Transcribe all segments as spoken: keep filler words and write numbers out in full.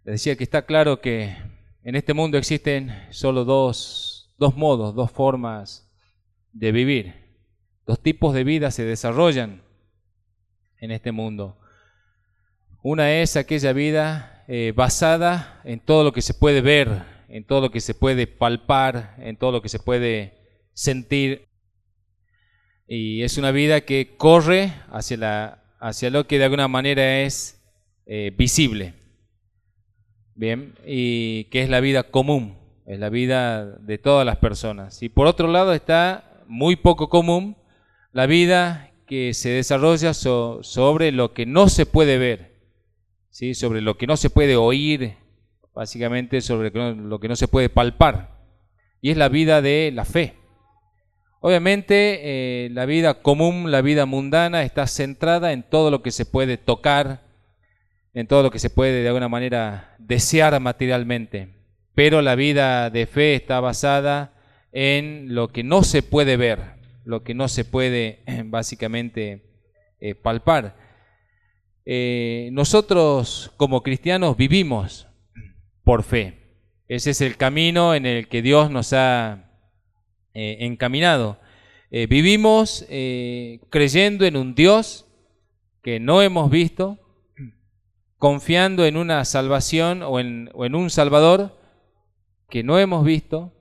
Les decía que está claro que en este mundo existen solo dos, dos modos, dos formas de vivir. Dos tipos de vida se desarrollan en este mundo. Una es aquella vida eh, basada en todo lo que se puede ver, en todo lo que se puede palpar, en todo lo que se puede sentir. Y es una vida que corre hacia, la, hacia lo que de alguna manera es eh, visible. Bien, y que es la vida común, es la vida de todas las personas. Y por otro lado está muy poco común la vida que se desarrolla so, sobre lo que no se puede ver, ¿sí? Sobre lo que no se puede oír, básicamente sobre lo que no se puede palpar. Y es la vida de la fe. Obviamente eh, la vida común, la vida mundana está centrada en todo lo que se puede tocar, en todo lo que se puede de alguna manera desear materialmente. Pero la vida de fe está basada en lo que no se puede ver, lo que no se puede básicamente eh, palpar. Eh, nosotros como cristianos vivimos por fe. Ese es el camino en el que Dios nos ha eh, encaminado. Eh, vivimos eh, creyendo en un Dios que no hemos visto, confiando en una salvación o en, o en un Salvador que no hemos visto,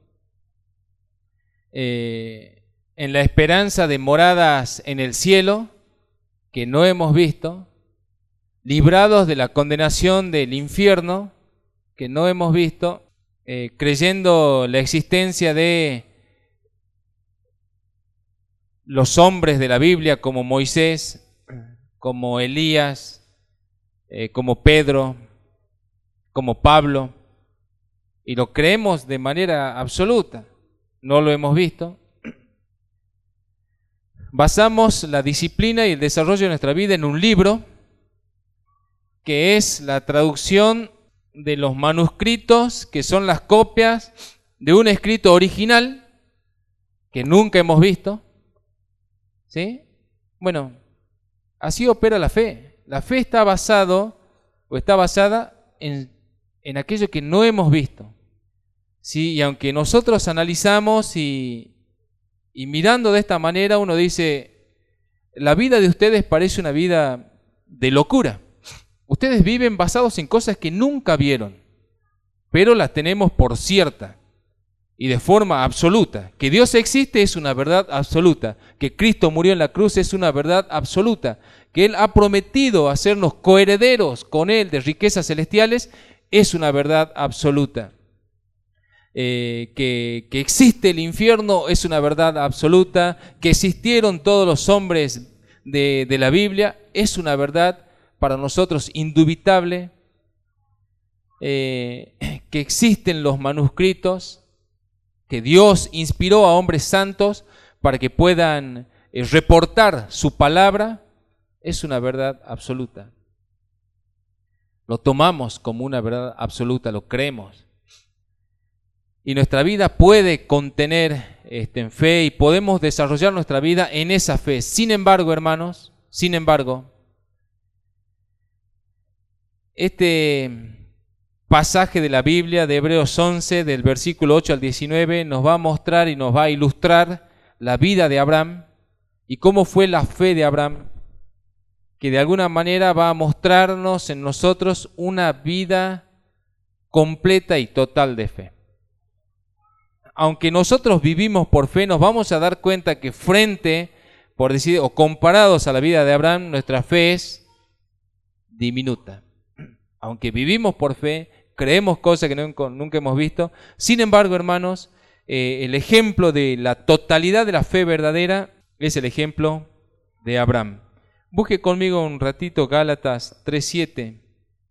eh, en la esperanza de moradas en el cielo que no hemos visto, librados de la condenación del infierno que no hemos visto, eh, creyendo la existencia de los hombres de la Biblia como Moisés, como Elías, Eh, como Pedro, como Pablo, y lo creemos de manera absoluta, no lo hemos visto. Basamos la disciplina y el desarrollo de nuestra vida en un libro que es la traducción de los manuscritos, que son las copias de un escrito original que nunca hemos visto, ¿sí? Bueno, así opera la fe. La fe está basado o está basada en, en aquello que no hemos visto, ¿sí? Y aunque nosotros analizamos y, y mirando de esta manera, uno dice, la vida de ustedes parece una vida de locura. Ustedes viven basados en cosas que nunca vieron, pero las tenemos por cierta y de forma absoluta. Que Dios existe es una verdad absoluta. Que Cristo murió en la cruz es una verdad absoluta. Que Él ha prometido hacernos coherederos con Él de riquezas celestiales es una verdad absoluta. Eh, que, que existe el infierno es una verdad absoluta. Que existieron todos los hombres de, de la Biblia es una verdad para nosotros indubitable. Eh, que existen los manuscritos, que Dios inspiró a hombres santos para que puedan eh, reportar su palabra, es una verdad absoluta. Lo tomamos como una verdad absoluta, lo creemos. Y nuestra vida puede contener este, en fe y podemos desarrollar nuestra vida en esa fe. Sin embargo, hermanos, sin embargo, este pasaje de la Biblia de Hebreos once, del versículo ocho al diecinueve, nos va a mostrar y nos va a ilustrar la vida de Abraham y cómo fue la fe de Abraham, que de alguna manera va a mostrarnos en nosotros una vida completa y total de fe. Aunque nosotros vivimos por fe, nos vamos a dar cuenta que frente, por decir, o comparados a la vida de Abraham, nuestra fe es diminuta. Aunque vivimos por fe, creemos cosas que nunca, nunca hemos visto. Sin embargo, hermanos, eh, el ejemplo de la totalidad de la fe verdadera es el ejemplo de Abraham. Busque conmigo un ratito Gálatas tres siete.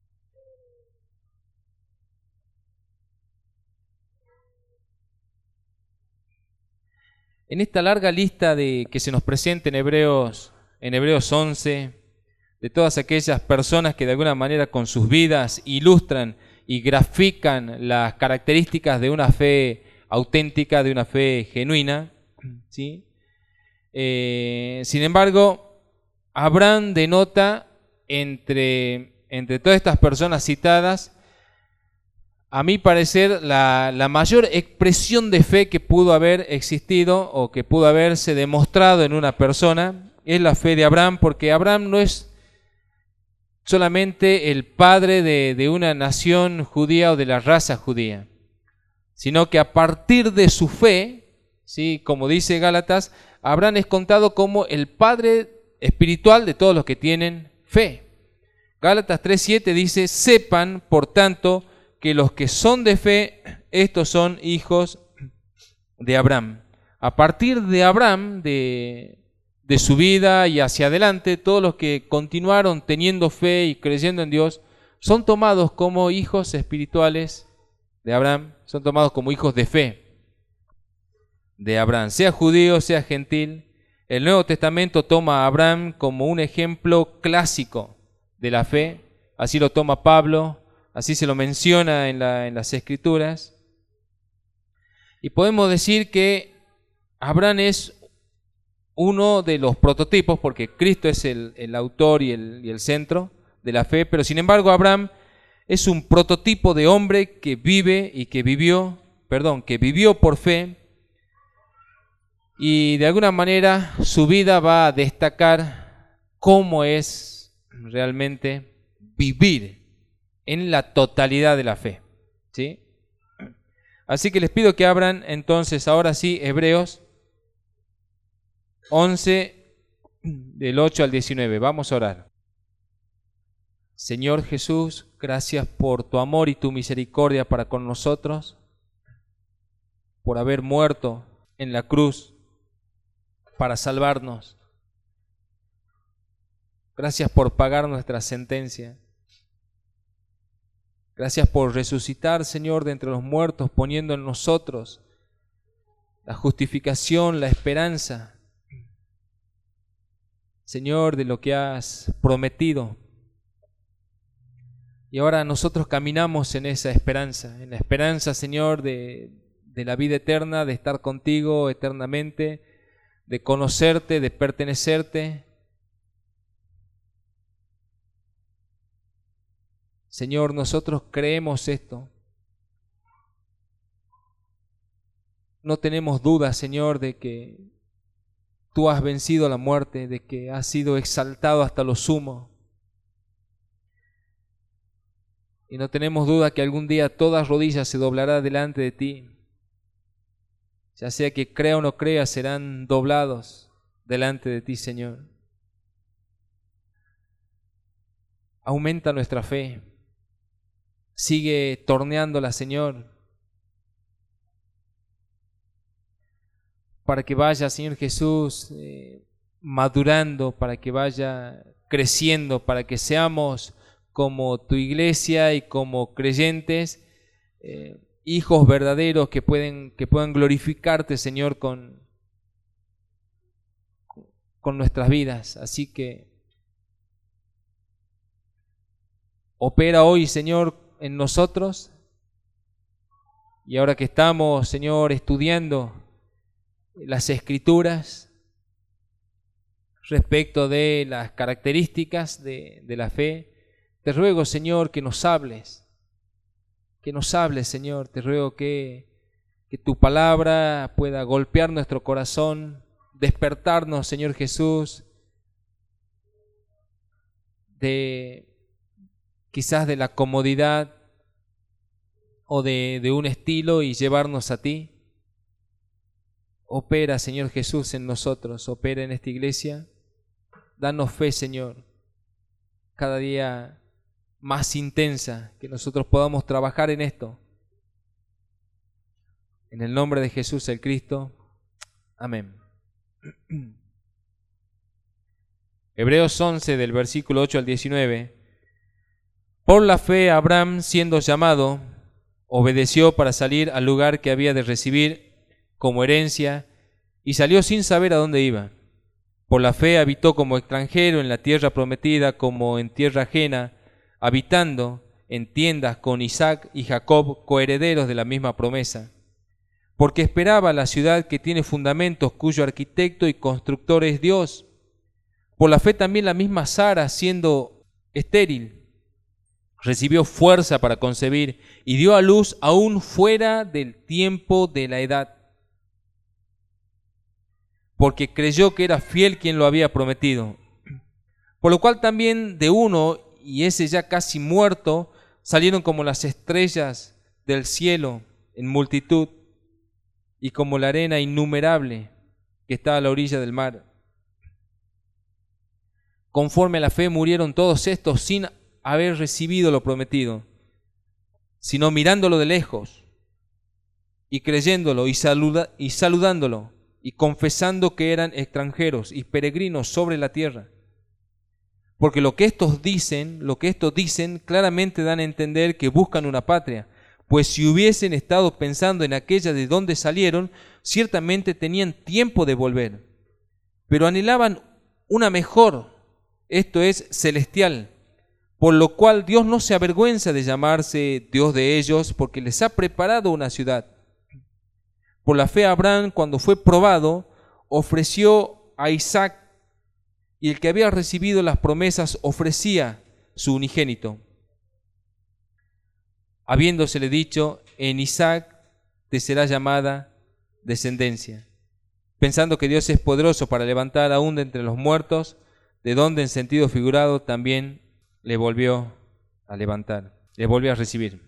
En esta larga lista de, que se nos presenta en Hebreos, en Hebreos once, de todas aquellas personas que de alguna manera con sus vidas ilustran y grafican las características de una fe auténtica, de una fe genuina, ¿sí? Eh, sin embargo, Abraham denota entre, entre todas estas personas citadas a mi parecer, la, la mayor expresión de fe que pudo haber existido o que pudo haberse demostrado en una persona es la fe de Abraham, porque Abraham no es solamente el padre de, de una nación judía o de la raza judía, sino que a partir de su fe, ¿sí?, como dice Gálatas, Abraham es contado como el padre espiritual de todos los que tienen fe. Gálatas tres siete dice: sepan, por tanto, que los que son de fe, estos son hijos de Abraham. A partir de Abraham, de, de su vida y hacia adelante, todos los que continuaron teniendo fe y creyendo en Dios, son tomados como hijos espirituales de Abraham, son tomados como hijos de fe de Abraham, sea judío, sea gentil. El Nuevo Testamento toma a Abraham como un ejemplo clásico de la fe, así lo toma Pablo, así se lo menciona en, la, en las Escrituras. Y podemos decir que Abraham es uno de los prototipos, porque Cristo es el, el autor y el, y el centro de la fe, pero sin embargo Abraham es un prototipo de hombre que vive y que vivió, perdón, que vivió por fe, y de alguna manera su vida va a destacar cómo es realmente vivir en la totalidad de la fe, ¿sí? Así que les pido que abran entonces ahora sí Hebreos once, del ocho al diecinueve. Vamos a orar. Señor Jesús, gracias por tu amor y tu misericordia para con nosotros, por haber muerto en la cruz para salvarnos. Gracias por pagar nuestra sentencia. Gracias por resucitar, Señor, de entre los muertos, poniendo en nosotros la justificación, la esperanza, Señor, de lo que has prometido. Y ahora nosotros caminamos en esa esperanza, en la esperanza, Señor, de, de la vida eterna, de estar contigo eternamente, de conocerte, de pertenecerte. Señor, nosotros creemos esto. No tenemos duda, Señor, de que tú has vencido la muerte, de que has sido exaltado hasta lo sumo. Y no tenemos duda que algún día toda rodilla se doblará delante de ti. Ya sea que crea o no crea, serán doblados delante de ti, Señor. Aumenta nuestra fe. Sigue torneándola, Señor, para que vaya, Señor Jesús, eh, madurando, para que vaya creciendo, para que seamos como tu iglesia y como creyentes, eh, hijos verdaderos que pueden, que puedan glorificarte, Señor, con, con nuestras vidas. Así que opera hoy, Señor, en nosotros, y ahora que estamos, Señor, estudiando las Escrituras respecto de las características de, de la fe, te ruego, Señor, que nos hables, que nos hables, Señor. Te ruego que, que tu palabra pueda golpear nuestro corazón, despertarnos, Señor Jesús, de quizás de la comodidad o de, de un estilo y llevarnos a ti. Opera, Señor Jesús, en nosotros, opera en esta iglesia. Danos fe, Señor, cada día más intensa, que nosotros podamos trabajar en esto. En el nombre de Jesús el Cristo. Amén. Hebreos once, del versículo ocho al diecinueve. Por la fe, Abraham, siendo llamado, obedeció para salir al lugar que había de recibir como herencia, y salió sin saber a dónde iba. Por la fe habitó como extranjero en la tierra prometida, como en tierra ajena, habitando en tiendas con Isaac y Jacob, coherederos de la misma promesa. Porque esperaba la ciudad que tiene fundamentos, cuyo arquitecto y constructor es Dios. Por la fe también la misma Sara, siendo estéril, recibió fuerza para concebir y dio a luz aún fuera del tiempo de la edad, porque creyó que era fiel quien lo había prometido. Por lo cual también de uno, y ese ya casi muerto, salieron como las estrellas del cielo en multitud, y como la arena innumerable que está a la orilla del mar. Conforme a la fe murieron todos estos sin haber recibido lo prometido, sino mirándolo de lejos y creyéndolo y, saluda, y saludándolo y confesando que eran extranjeros y peregrinos sobre la tierra. Porque lo que estos dicen, lo que estos dicen claramente dan a entender que buscan una patria, pues si hubiesen estado pensando en aquella de donde salieron, ciertamente tenían tiempo de volver, pero anhelaban una mejor, esto es celestial, por lo cual Dios no se avergüenza de llamarse Dios de ellos, porque les ha preparado una ciudad. Por la fe Abraham, cuando fue probado, ofreció a Isaac, y el que había recibido las promesas ofrecía su unigénito, habiéndosele dicho: en Isaac te será llamada descendencia, pensando que Dios es poderoso para levantar aún de entre los muertos, de donde en sentido figurado también le volvió a levantar, le volvió a recibir.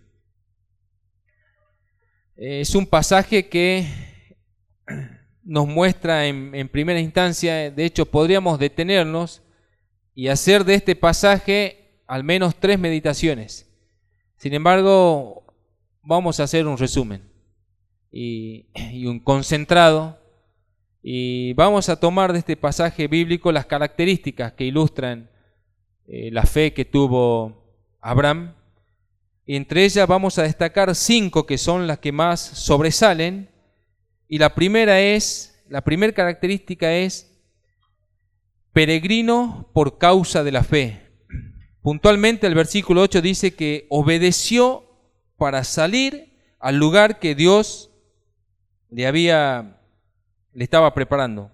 Es un pasaje que nos muestra en, en primera instancia, de hecho podríamos detenernos y hacer de este pasaje al menos tres meditaciones. Sin embargo, vamos a hacer un resumen y, y un concentrado, y vamos a tomar de este pasaje bíblico las características que ilustran eh, la fe que tuvo Abraham. Y entre ellas vamos a destacar cinco que son las que más sobresalen. Y la primera es, la primera característica es peregrino por causa de la fe. Puntualmente el versículo ocho dice que obedeció para salir al lugar que Dios le había, le estaba preparando.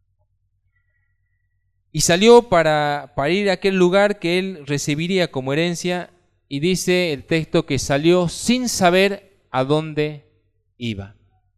Y salió para, para ir a aquel lugar que él recibiría como herencia, y dice el texto que salió sin saber a dónde iba.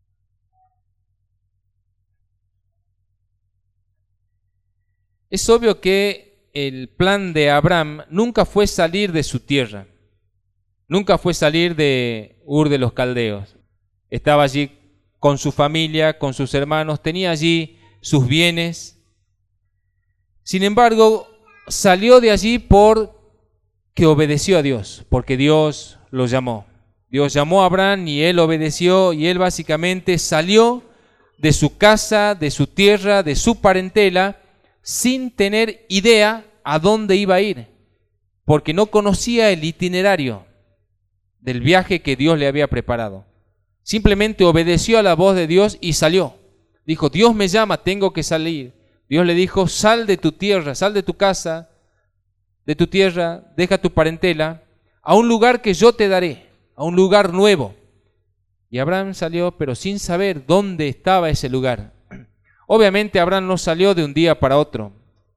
Es obvio que el plan de Abraham nunca fue salir de su tierra, nunca fue salir de Ur de los Caldeos. Estaba allí con su familia, con sus hermanos, tenía allí sus bienes. Sin embargo, salió de allí porque obedeció a Dios, porque Dios lo llamó. Dios llamó a Abraham y él obedeció, y él básicamente salió de su casa, de su tierra, de su parentela, sin tener idea a dónde iba a ir, porque no conocía el itinerario del viaje que Dios le había preparado. Simplemente obedeció a la voz de Dios y salió. Dijo: Dios me llama, tengo que salir. Dios le dijo: sal de tu tierra, sal de tu casa, de tu tierra, deja tu parentela, a un lugar que yo te daré, a un lugar nuevo. Y Abraham salió, pero sin saber dónde estaba ese lugar. Obviamente Abraham no salió de un día para otro.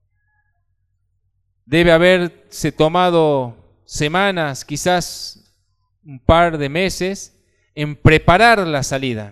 Debe haberse tomado semanas, quizás un par de meses, en preparar la salida.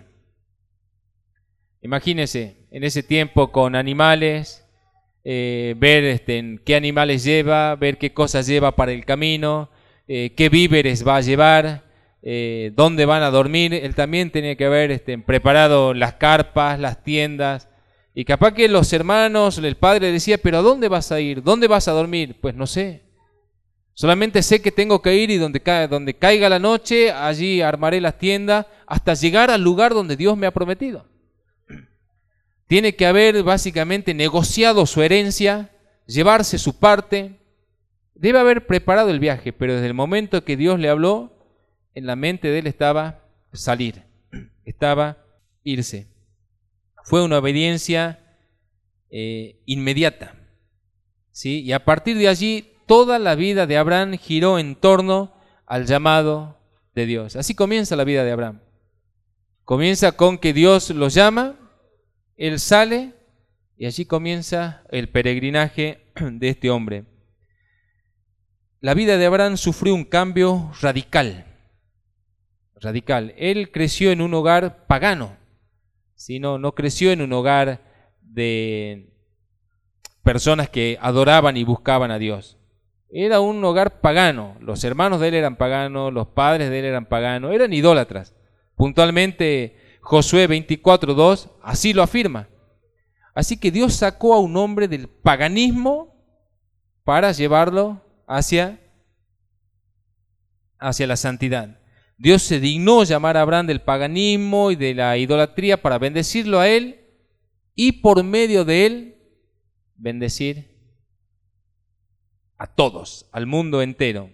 Imagínense, en ese tiempo con animales, eh, ver este, en qué animales lleva, ver qué cosas lleva para el camino, eh, qué víveres va a llevar, eh, dónde van a dormir. Él también tenía que haber este, preparado las carpas, las tiendas. Y capaz que los hermanos, el padre decía: pero ¿a dónde vas a ir? ¿Dónde vas a dormir? Pues no sé. Solamente sé que tengo que ir, y donde, ca- donde caiga la noche, allí armaré las tiendas hasta llegar al lugar donde Dios me ha prometido. Tiene que haber básicamente negociado su herencia, llevarse su parte. Debe haber preparado el viaje, pero desde el momento que Dios le habló, en la mente de él estaba salir, estaba irse. Fue una obediencia eh, inmediata, ¿sí? Y a partir de allí, toda la vida de Abraham giró en torno al llamado de Dios. Así comienza la vida de Abraham. Comienza con que Dios lo llama, él sale, y allí comienza el peregrinaje de este hombre. la vida de Abraham sufrió un cambio radical. Radical. Él creció en un hogar pagano, ¿sí? no, no creció en un hogar de personas que adoraban y buscaban a Dios. Era un hogar pagano. Los hermanos de él eran paganos, los padres de él eran paganos, eran idólatras. Puntualmente Josué veinticuatro dos así lo afirma. Así que Dios sacó a un hombre del paganismo para llevarlo hacia, hacia la santidad. Dios se dignó llamar a Abraham del paganismo y de la idolatría para bendecirlo a él y por medio de él bendecir a todos, al mundo entero.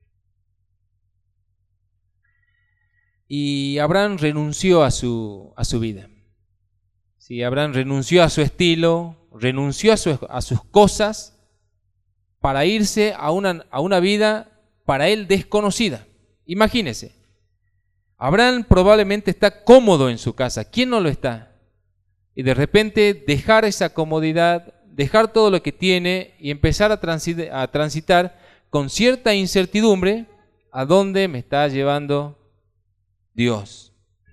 Y Abraham renunció a su, a su vida. Sí, Abraham renunció a su estilo, renunció a, su, a sus cosas para irse a una, a una vida para él desconocida. Imagínese, Abraham probablemente está cómodo en su casa. ¿Quién no lo está? Y de repente dejar esa comodidad, dejar todo lo que tiene y empezar a transitar, a transitar con cierta incertidumbre a dónde me está llevando Dios.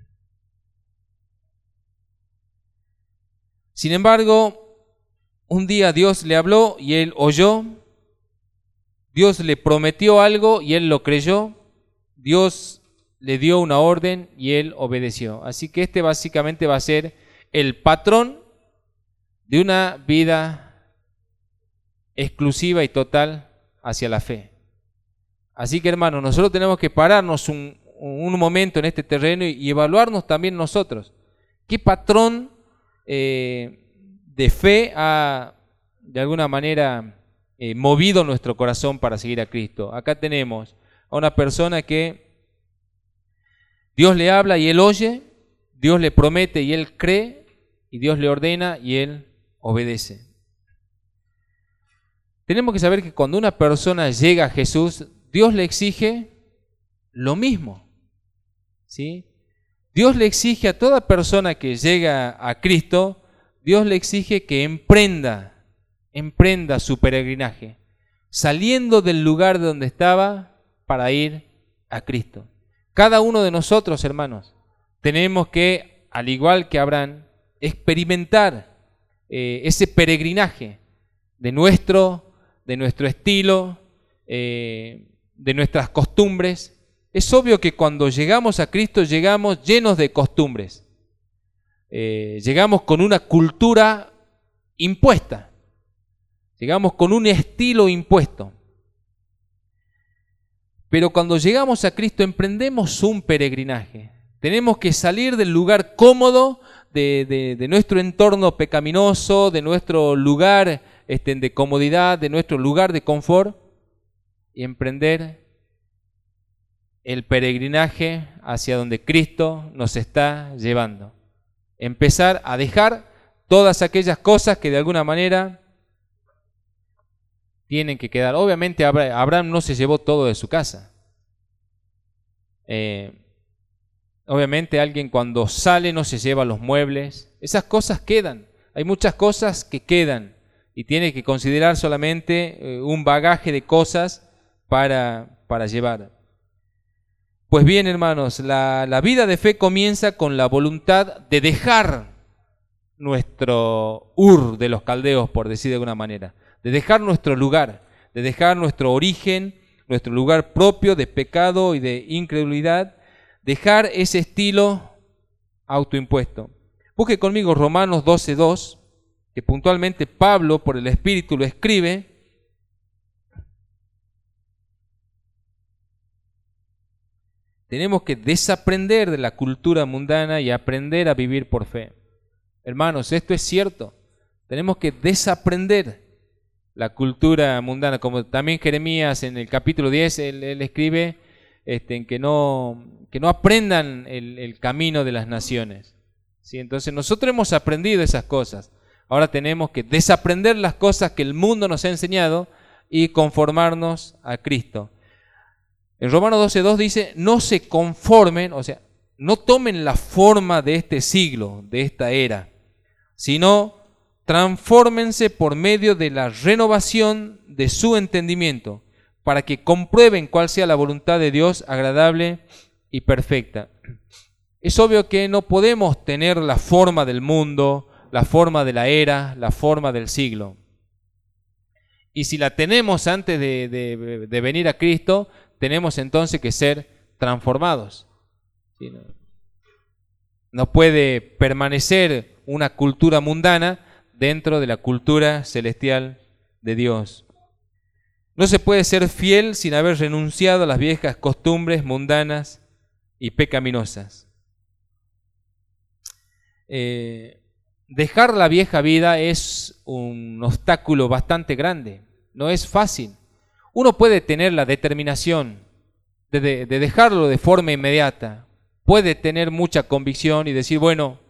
Sin embargo, un día Dios le habló y él oyó. Dios le prometió algo y él lo creyó. Dios le dio una orden y él obedeció. Así que este básicamente va a ser el patrón de una vida exclusiva y total hacia la fe. Así que, hermanos, nosotros tenemos que pararnos un, un momento en este terreno y, y evaluarnos también nosotros. ¿Qué patrón eh, de fe ha, de alguna manera, eh, movido nuestro corazón para seguir a Cristo? Acá tenemos a una persona que Dios le habla y él oye, Dios le promete y él cree, y Dios le ordena y él obedece. Tenemos que saber que cuando una persona llega a Jesús, Dios le exige lo mismo, ¿sí? Dios le exige a toda persona que llega a Cristo, Dios le exige que emprenda, emprenda su peregrinaje, saliendo del lugar donde estaba para ir a Cristo. Cada uno de nosotros, hermanos, tenemos que, al igual que Abraham, experimentar eh, ese peregrinaje de nuestro, de nuestro estilo, eh, de nuestras costumbres. Es obvio que cuando llegamos a Cristo llegamos llenos de costumbres. Eh, llegamos con una cultura impuesta. Llegamos con un estilo impuesto. Pero cuando llegamos a Cristo emprendemos un peregrinaje. Tenemos que salir del lugar cómodo, de, de, de nuestro entorno pecaminoso, de nuestro lugar este, de comodidad, de nuestro lugar de confort, y emprender el peregrinaje hacia donde Cristo nos está llevando. Empezar a dejar todas aquellas cosas que de alguna manera tienen que quedar. Obviamente Abraham no se llevó todo de su casa. Eh, obviamente alguien cuando sale no se lleva los muebles. Esas cosas quedan. Hay muchas cosas que quedan y tiene que considerar solamente eh, un bagaje de cosas para, para llevar. Pues bien, hermanos, la, la vida de fe comienza con la voluntad de dejar nuestro Ur de los caldeos, por decir de alguna manera, de dejar nuestro lugar, de dejar nuestro origen, nuestro lugar propio de pecado y de incredulidad, dejar ese estilo autoimpuesto. Busque conmigo Romanos doce dos, que puntualmente Pablo por el Espíritu lo escribe. Tenemos que desaprender de la cultura mundana y aprender a vivir por fe. Hermanos, esto es cierto. Tenemos que desaprender la cultura mundana, como también Jeremías en el capítulo diez, él, él escribe este, en que, no, que no aprendan el, el camino de las naciones. ¿Sí? Entonces nosotros hemos aprendido esas cosas. Ahora tenemos que desaprender las cosas que el mundo nos ha enseñado y conformarnos a Cristo. En Romanos doce dos dice, no se conformen, o sea, no tomen la forma de este siglo, de esta era, sino transfórmense por medio de la renovación de su entendimiento, para que comprueben cuál sea la voluntad de Dios agradable y perfecta. Es obvio que no podemos tener la forma del mundo, la forma de la era, la forma del siglo. Y si la tenemos antes de, de, de venir a Cristo, tenemos entonces que ser transformados. ¿Sí? No, no puede permanecer una cultura mundana dentro de la cultura celestial de Dios. No se puede ser fiel sin haber renunciado a las viejas costumbres mundanas y pecaminosas. Eh, dejar la vieja vida es un obstáculo bastante grande, no es fácil. Uno puede tener la determinación de, de, de dejarlo de forma inmediata, puede tener mucha convicción y decir, bueno,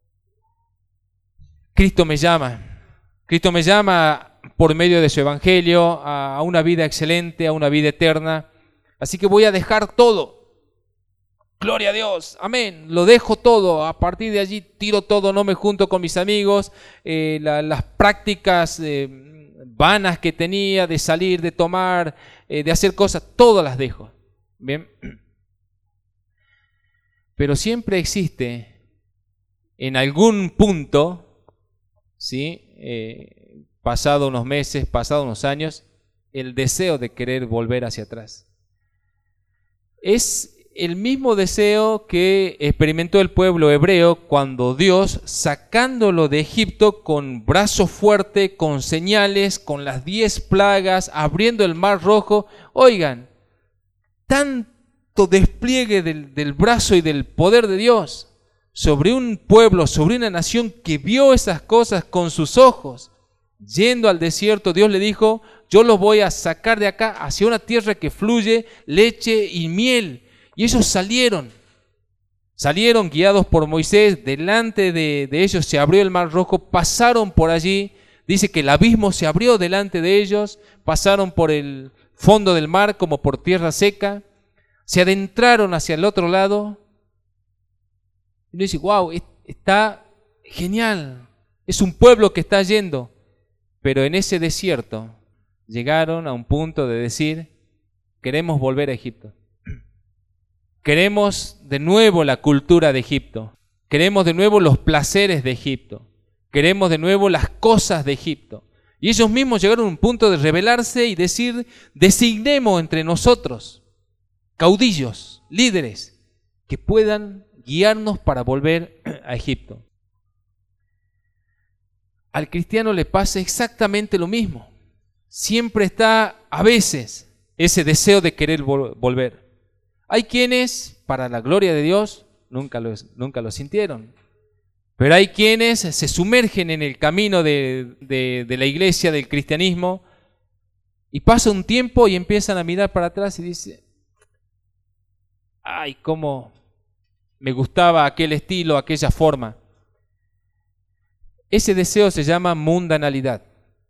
Cristo me llama, Cristo me llama por medio de su evangelio a, a una vida excelente, a una vida eterna, así que voy a dejar todo. Gloria a Dios, amén, lo dejo todo, a partir de allí tiro todo, no me junto con mis amigos, eh, la, las prácticas eh, vanas que tenía de salir, de tomar, eh, de hacer cosas, todas las dejo. Bien, pero siempre existe en algún punto, ¿sí? eh, pasado unos meses, pasado unos años, el deseo de querer volver hacia atrás. Es el mismo deseo que experimentó el pueblo hebreo cuando Dios, sacándolo de Egipto con brazo fuerte, con señales, con las diez plagas, abriendo el mar rojo. Oigan, tanto despliegue del, del brazo y del poder de Dios sobre un pueblo, sobre una nación que vio esas cosas con sus ojos. Yendo al desierto, Dios le dijo, yo los voy a sacar de acá hacia una tierra que fluye leche y miel. Y ellos salieron, salieron guiados por Moisés, delante de, de ellos se abrió el mar rojo, pasaron por allí, dice que el abismo se abrió delante de ellos, pasaron por el fondo del mar como por tierra seca, se adentraron hacia el otro lado, y uno dice, wow, está genial, es un pueblo que está yendo, pero en ese desierto llegaron a un punto de decir, queremos volver a Egipto. Queremos de nuevo la cultura de Egipto, queremos de nuevo los placeres de Egipto, queremos de nuevo las cosas de Egipto. Y ellos mismos llegaron a un punto de rebelarse y decir, designemos entre nosotros caudillos, líderes, que puedan guiarnos para volver a Egipto. Al cristiano le pasa exactamente lo mismo. Siempre está a veces ese deseo de querer vol- volver. Hay quienes, para la gloria de Dios, nunca lo, nunca lo sintieron. Pero hay quienes se sumergen en el camino de, de, de la iglesia, del cristianismo, y pasa un tiempo y empiezan a mirar para atrás y dicen, ay, cómo me gustaba aquel estilo, aquella forma. Ese deseo se llama mundanalidad.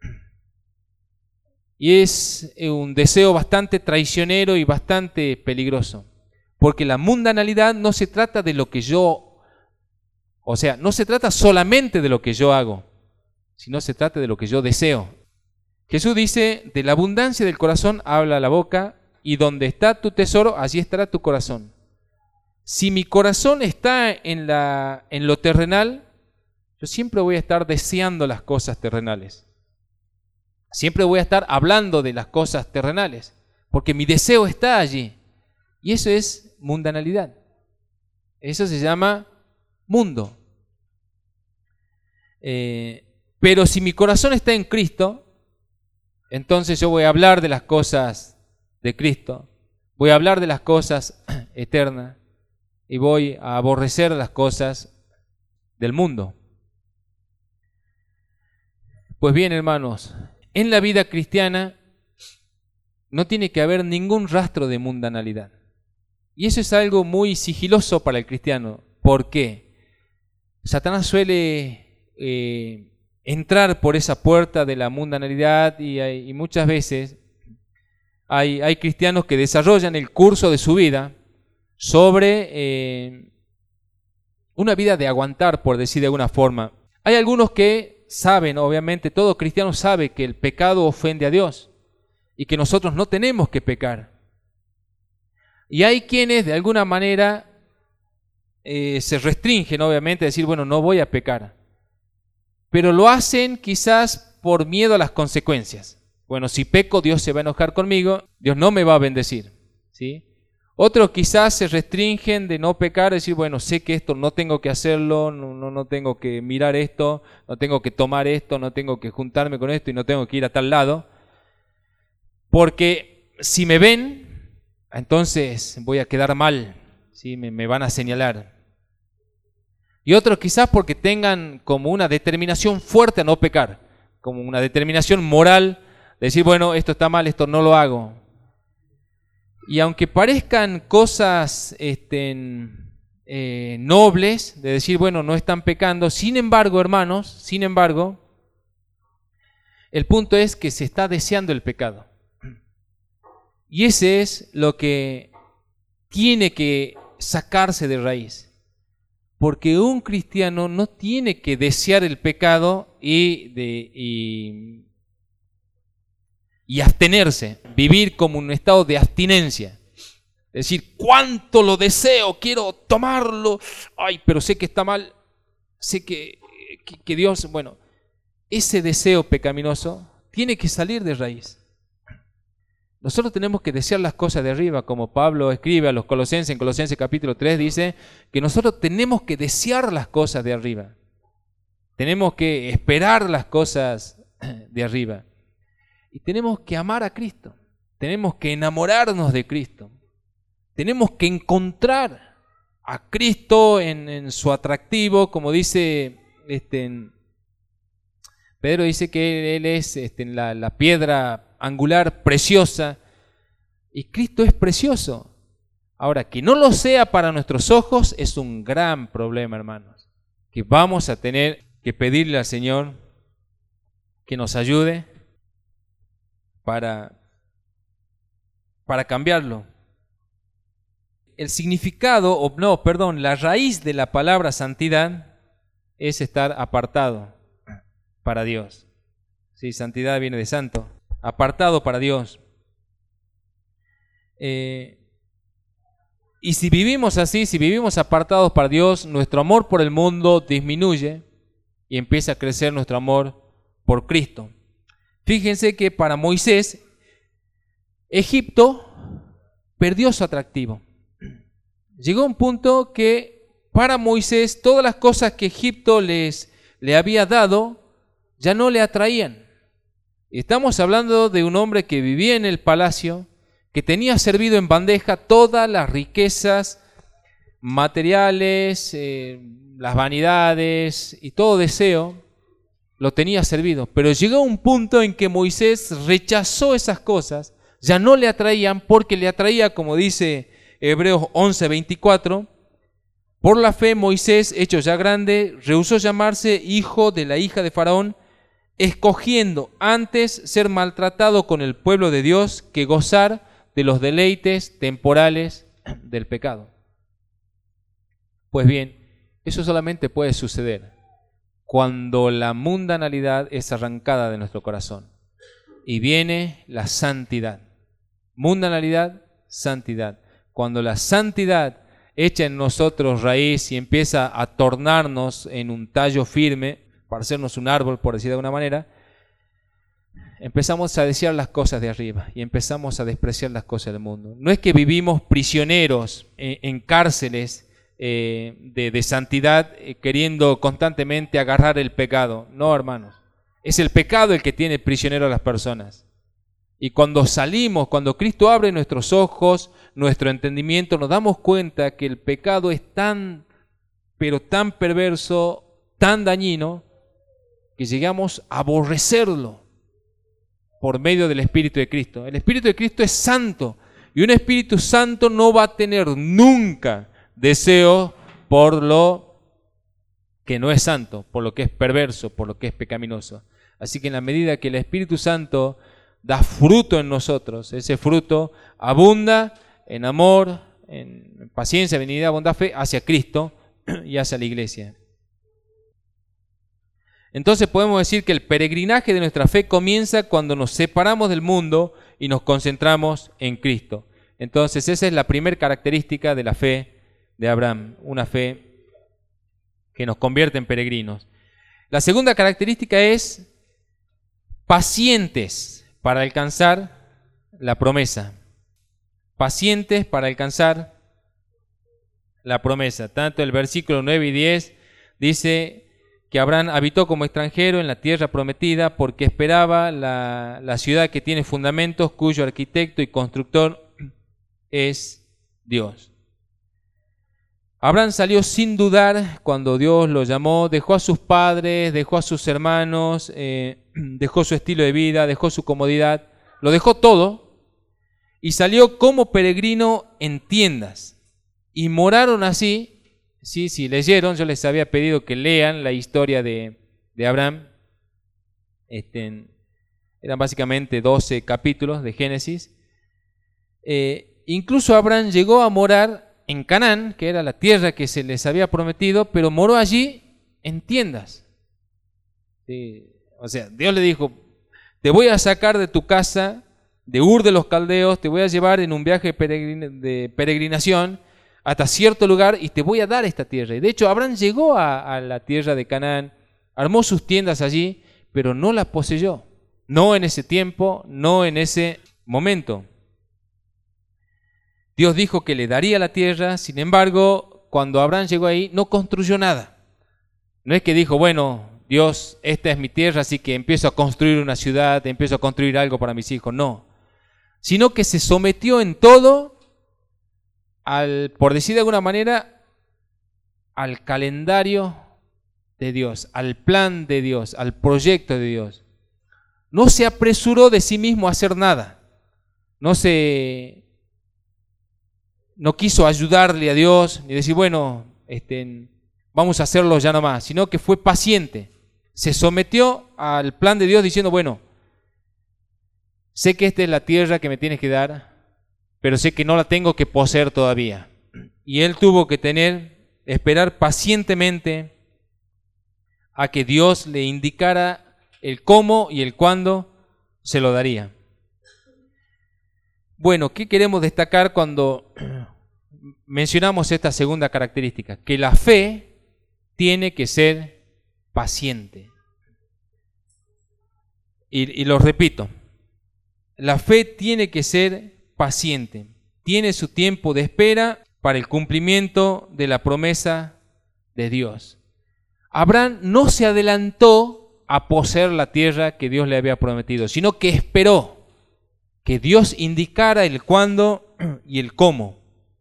Y es un deseo bastante traicionero y bastante peligroso. Porque la mundanalidad no se trata de lo que yo, o sea, no se trata solamente de lo que yo hago, sino se trata de lo que yo deseo. Jesús dice, de la abundancia del corazón habla la boca, y donde está tu tesoro, allí estará tu corazón. Si mi corazón está en, la, en lo terrenal, yo siempre voy a estar deseando las cosas terrenales. Siempre voy a estar hablando de las cosas terrenales, porque mi deseo está allí. Y eso es mundanalidad. Eso se llama mundo. Eh, pero si mi corazón está en Cristo, entonces yo voy a hablar de las cosas de Cristo, voy a hablar de las cosas eternas y voy a aborrecer las cosas del mundo. Pues bien, hermanos, en la vida cristiana no tiene que haber ningún rastro de mundanalidad. Y eso es algo muy sigiloso para el cristiano. ¿Por qué? Satanás suele eh, entrar por esa puerta de la mundanalidad y, hay, y muchas veces hay, hay cristianos que desarrollan el curso de su vida sobre eh, una vida de aguantar, por decir de alguna forma. Hay algunos que saben, obviamente, todo cristiano sabe que el pecado ofende a Dios y que nosotros no tenemos que pecar. Y hay quienes de alguna manera eh, se restringen, obviamente, a decir, bueno, no voy a pecar. Pero lo hacen quizás por miedo a las consecuencias. Bueno, si peco, Dios se va a enojar conmigo, Dios no me va a bendecir, ¿sí? Otros quizás se restringen de no pecar, decir, bueno, sé que esto no tengo que hacerlo, no, no, no tengo que mirar esto, no tengo que tomar esto, no tengo que juntarme con esto y no tengo que ir a tal lado. Porque si me ven, entonces voy a quedar mal, ¿sí? me, me van a señalar. Y otros quizás porque tengan como una determinación fuerte a no pecar, como una determinación moral, de decir, bueno, esto está mal, esto no lo hago. Y aunque parezcan cosas este, eh, nobles, de decir, bueno, no están pecando, sin embargo, hermanos, sin embargo, el punto es que se está deseando el pecado. Y ese es lo que tiene que sacarse de raíz. Porque un cristiano no tiene que desear el pecado y, de, y, y abstenerse, vivir como un estado de abstinencia. Es decir, cuánto lo deseo, quiero tomarlo, ay, pero sé que está mal, sé que, que, que Dios, bueno, ese deseo pecaminoso tiene que salir de raíz. Nosotros tenemos que desear las cosas de arriba, como Pablo escribe a los Colosenses, en Colosenses capítulo tres, dice que nosotros tenemos que desear las cosas de arriba. Tenemos que esperar las cosas de arriba. Y tenemos que amar a Cristo. Tenemos que enamorarnos de Cristo. Tenemos que encontrar a Cristo en, en su atractivo, como dice este, en, Pedro dice que Él es este, la, la piedra angular preciosa, y Cristo es precioso. Ahora, que no lo sea para nuestros ojos es un gran problema, hermanos, que vamos a tener que pedirle al Señor que nos ayude para, para cambiarlo. El significado, o no, perdón, la raíz de la palabra santidad es estar apartado para Dios. Sí, santidad viene de santo. Apartado para Dios. Eh, y si vivimos así, si vivimos apartados para Dios, nuestro amor por el mundo disminuye y empieza a crecer nuestro amor por Cristo. Fíjense que para Moisés, Egipto perdió su atractivo. Llegó un punto que para Moisés todas las cosas que Egipto les, le había dado ya no le atraían. Estamos hablando de un hombre que vivía en el palacio, que tenía servido en bandeja todas las riquezas materiales, eh, las vanidades y todo deseo, lo tenía servido. Pero llegó un punto en que Moisés rechazó esas cosas, ya no le atraían, porque le atraía, como dice Hebreos once veinticuatro, por la fe Moisés, hecho ya grande, rehusó llamarse hijo de la hija de Faraón, escogiendo antes ser maltratado con el pueblo de Dios que gozar de los deleites temporales del pecado. Pues bien, eso solamente puede suceder cuando la mundanalidad es arrancada de nuestro corazón y viene la santidad. Mundanalidad, santidad. Cuando la santidad echa en nosotros raíz y empieza a tornarnos en un tallo firme, para hacernos un árbol, por decir de alguna manera, empezamos a desear las cosas de arriba y empezamos a despreciar las cosas del mundo. No es que vivimos prisioneros en, en cárceles eh, de, de santidad, eh, queriendo constantemente agarrar el pecado. No, hermanos. Es el pecado el que tiene prisionero a las personas. Y cuando salimos, cuando Cristo abre nuestros ojos, nuestro entendimiento, nos damos cuenta que el pecado es tan, pero tan perverso, tan dañino, que llegamos a aborrecerlo por medio del Espíritu de Cristo. El Espíritu de Cristo es santo, y un Espíritu Santo no va a tener nunca deseo por lo que no es santo, por lo que es perverso, por lo que es pecaminoso. Así que en la medida que el Espíritu Santo da fruto en nosotros, ese fruto abunda en amor, en paciencia, benignidad, bondad, fe, hacia Cristo y hacia la iglesia. Entonces podemos decir que el peregrinaje de nuestra fe comienza cuando nos separamos del mundo y nos concentramos en Cristo. Entonces esa es la primera característica de la fe de Abraham, una fe que nos convierte en peregrinos. La segunda característica es pacientes para alcanzar la promesa. Pacientes para alcanzar la promesa. Tanto el versículo nueve y diez dice que Abraham habitó como extranjero en la tierra prometida porque esperaba la, la ciudad que tiene fundamentos, cuyo arquitecto y constructor es Dios. Abraham salió sin dudar cuando Dios lo llamó, dejó a sus padres, dejó a sus hermanos, eh, dejó su estilo de vida, dejó su comodidad, lo dejó todo y salió como peregrino en tiendas. Y moraron así. Sí, sí, leyeron, yo les había pedido que lean la historia de, de Abraham. Este, eran básicamente doce capítulos de Génesis. Eh, incluso Abraham llegó a morar en Canaán, que era la tierra que se les había prometido, pero moró allí en tiendas. Sí, o sea, Dios le dijo, te voy a sacar de tu casa, de Ur de los Caldeos, te voy a llevar en un viaje de peregrinación hasta cierto lugar y te voy a dar esta tierra. Y de hecho Abraham llegó a, a la tierra de Canaán, armó sus tiendas allí, pero no la poseyó. No en ese tiempo, no en ese momento. Dios dijo que le daría la tierra, sin embargo, cuando Abraham llegó ahí, no construyó nada. No es que dijo, bueno, Dios, esta es mi tierra, así que empiezo a construir una ciudad, empiezo a construir algo para mis hijos. No. Sino que se sometió en todo Al, por decir de alguna manera, al calendario de Dios, al plan de Dios, al proyecto de Dios. No se apresuró de sí mismo a hacer nada. No se, no quiso ayudarle a Dios, ni decir, bueno, este, vamos a hacerlo ya nomás, sino que fue paciente. Se sometió al plan de Dios diciendo, bueno, sé que esta es la tierra que me tienes que dar, pero sé que no la tengo que poseer todavía. Y él tuvo que tener, esperar pacientemente a que Dios le indicara el cómo y el cuándo se lo daría. Bueno, ¿qué queremos destacar cuando mencionamos esta segunda característica? Que la fe tiene que ser paciente. Y, y lo repito, la fe tiene que ser paciente, tiene su tiempo de espera para el cumplimiento de la promesa de Dios. Abraham no se adelantó a poseer la tierra que Dios le había prometido, sino que esperó que Dios indicara el cuándo y el cómo.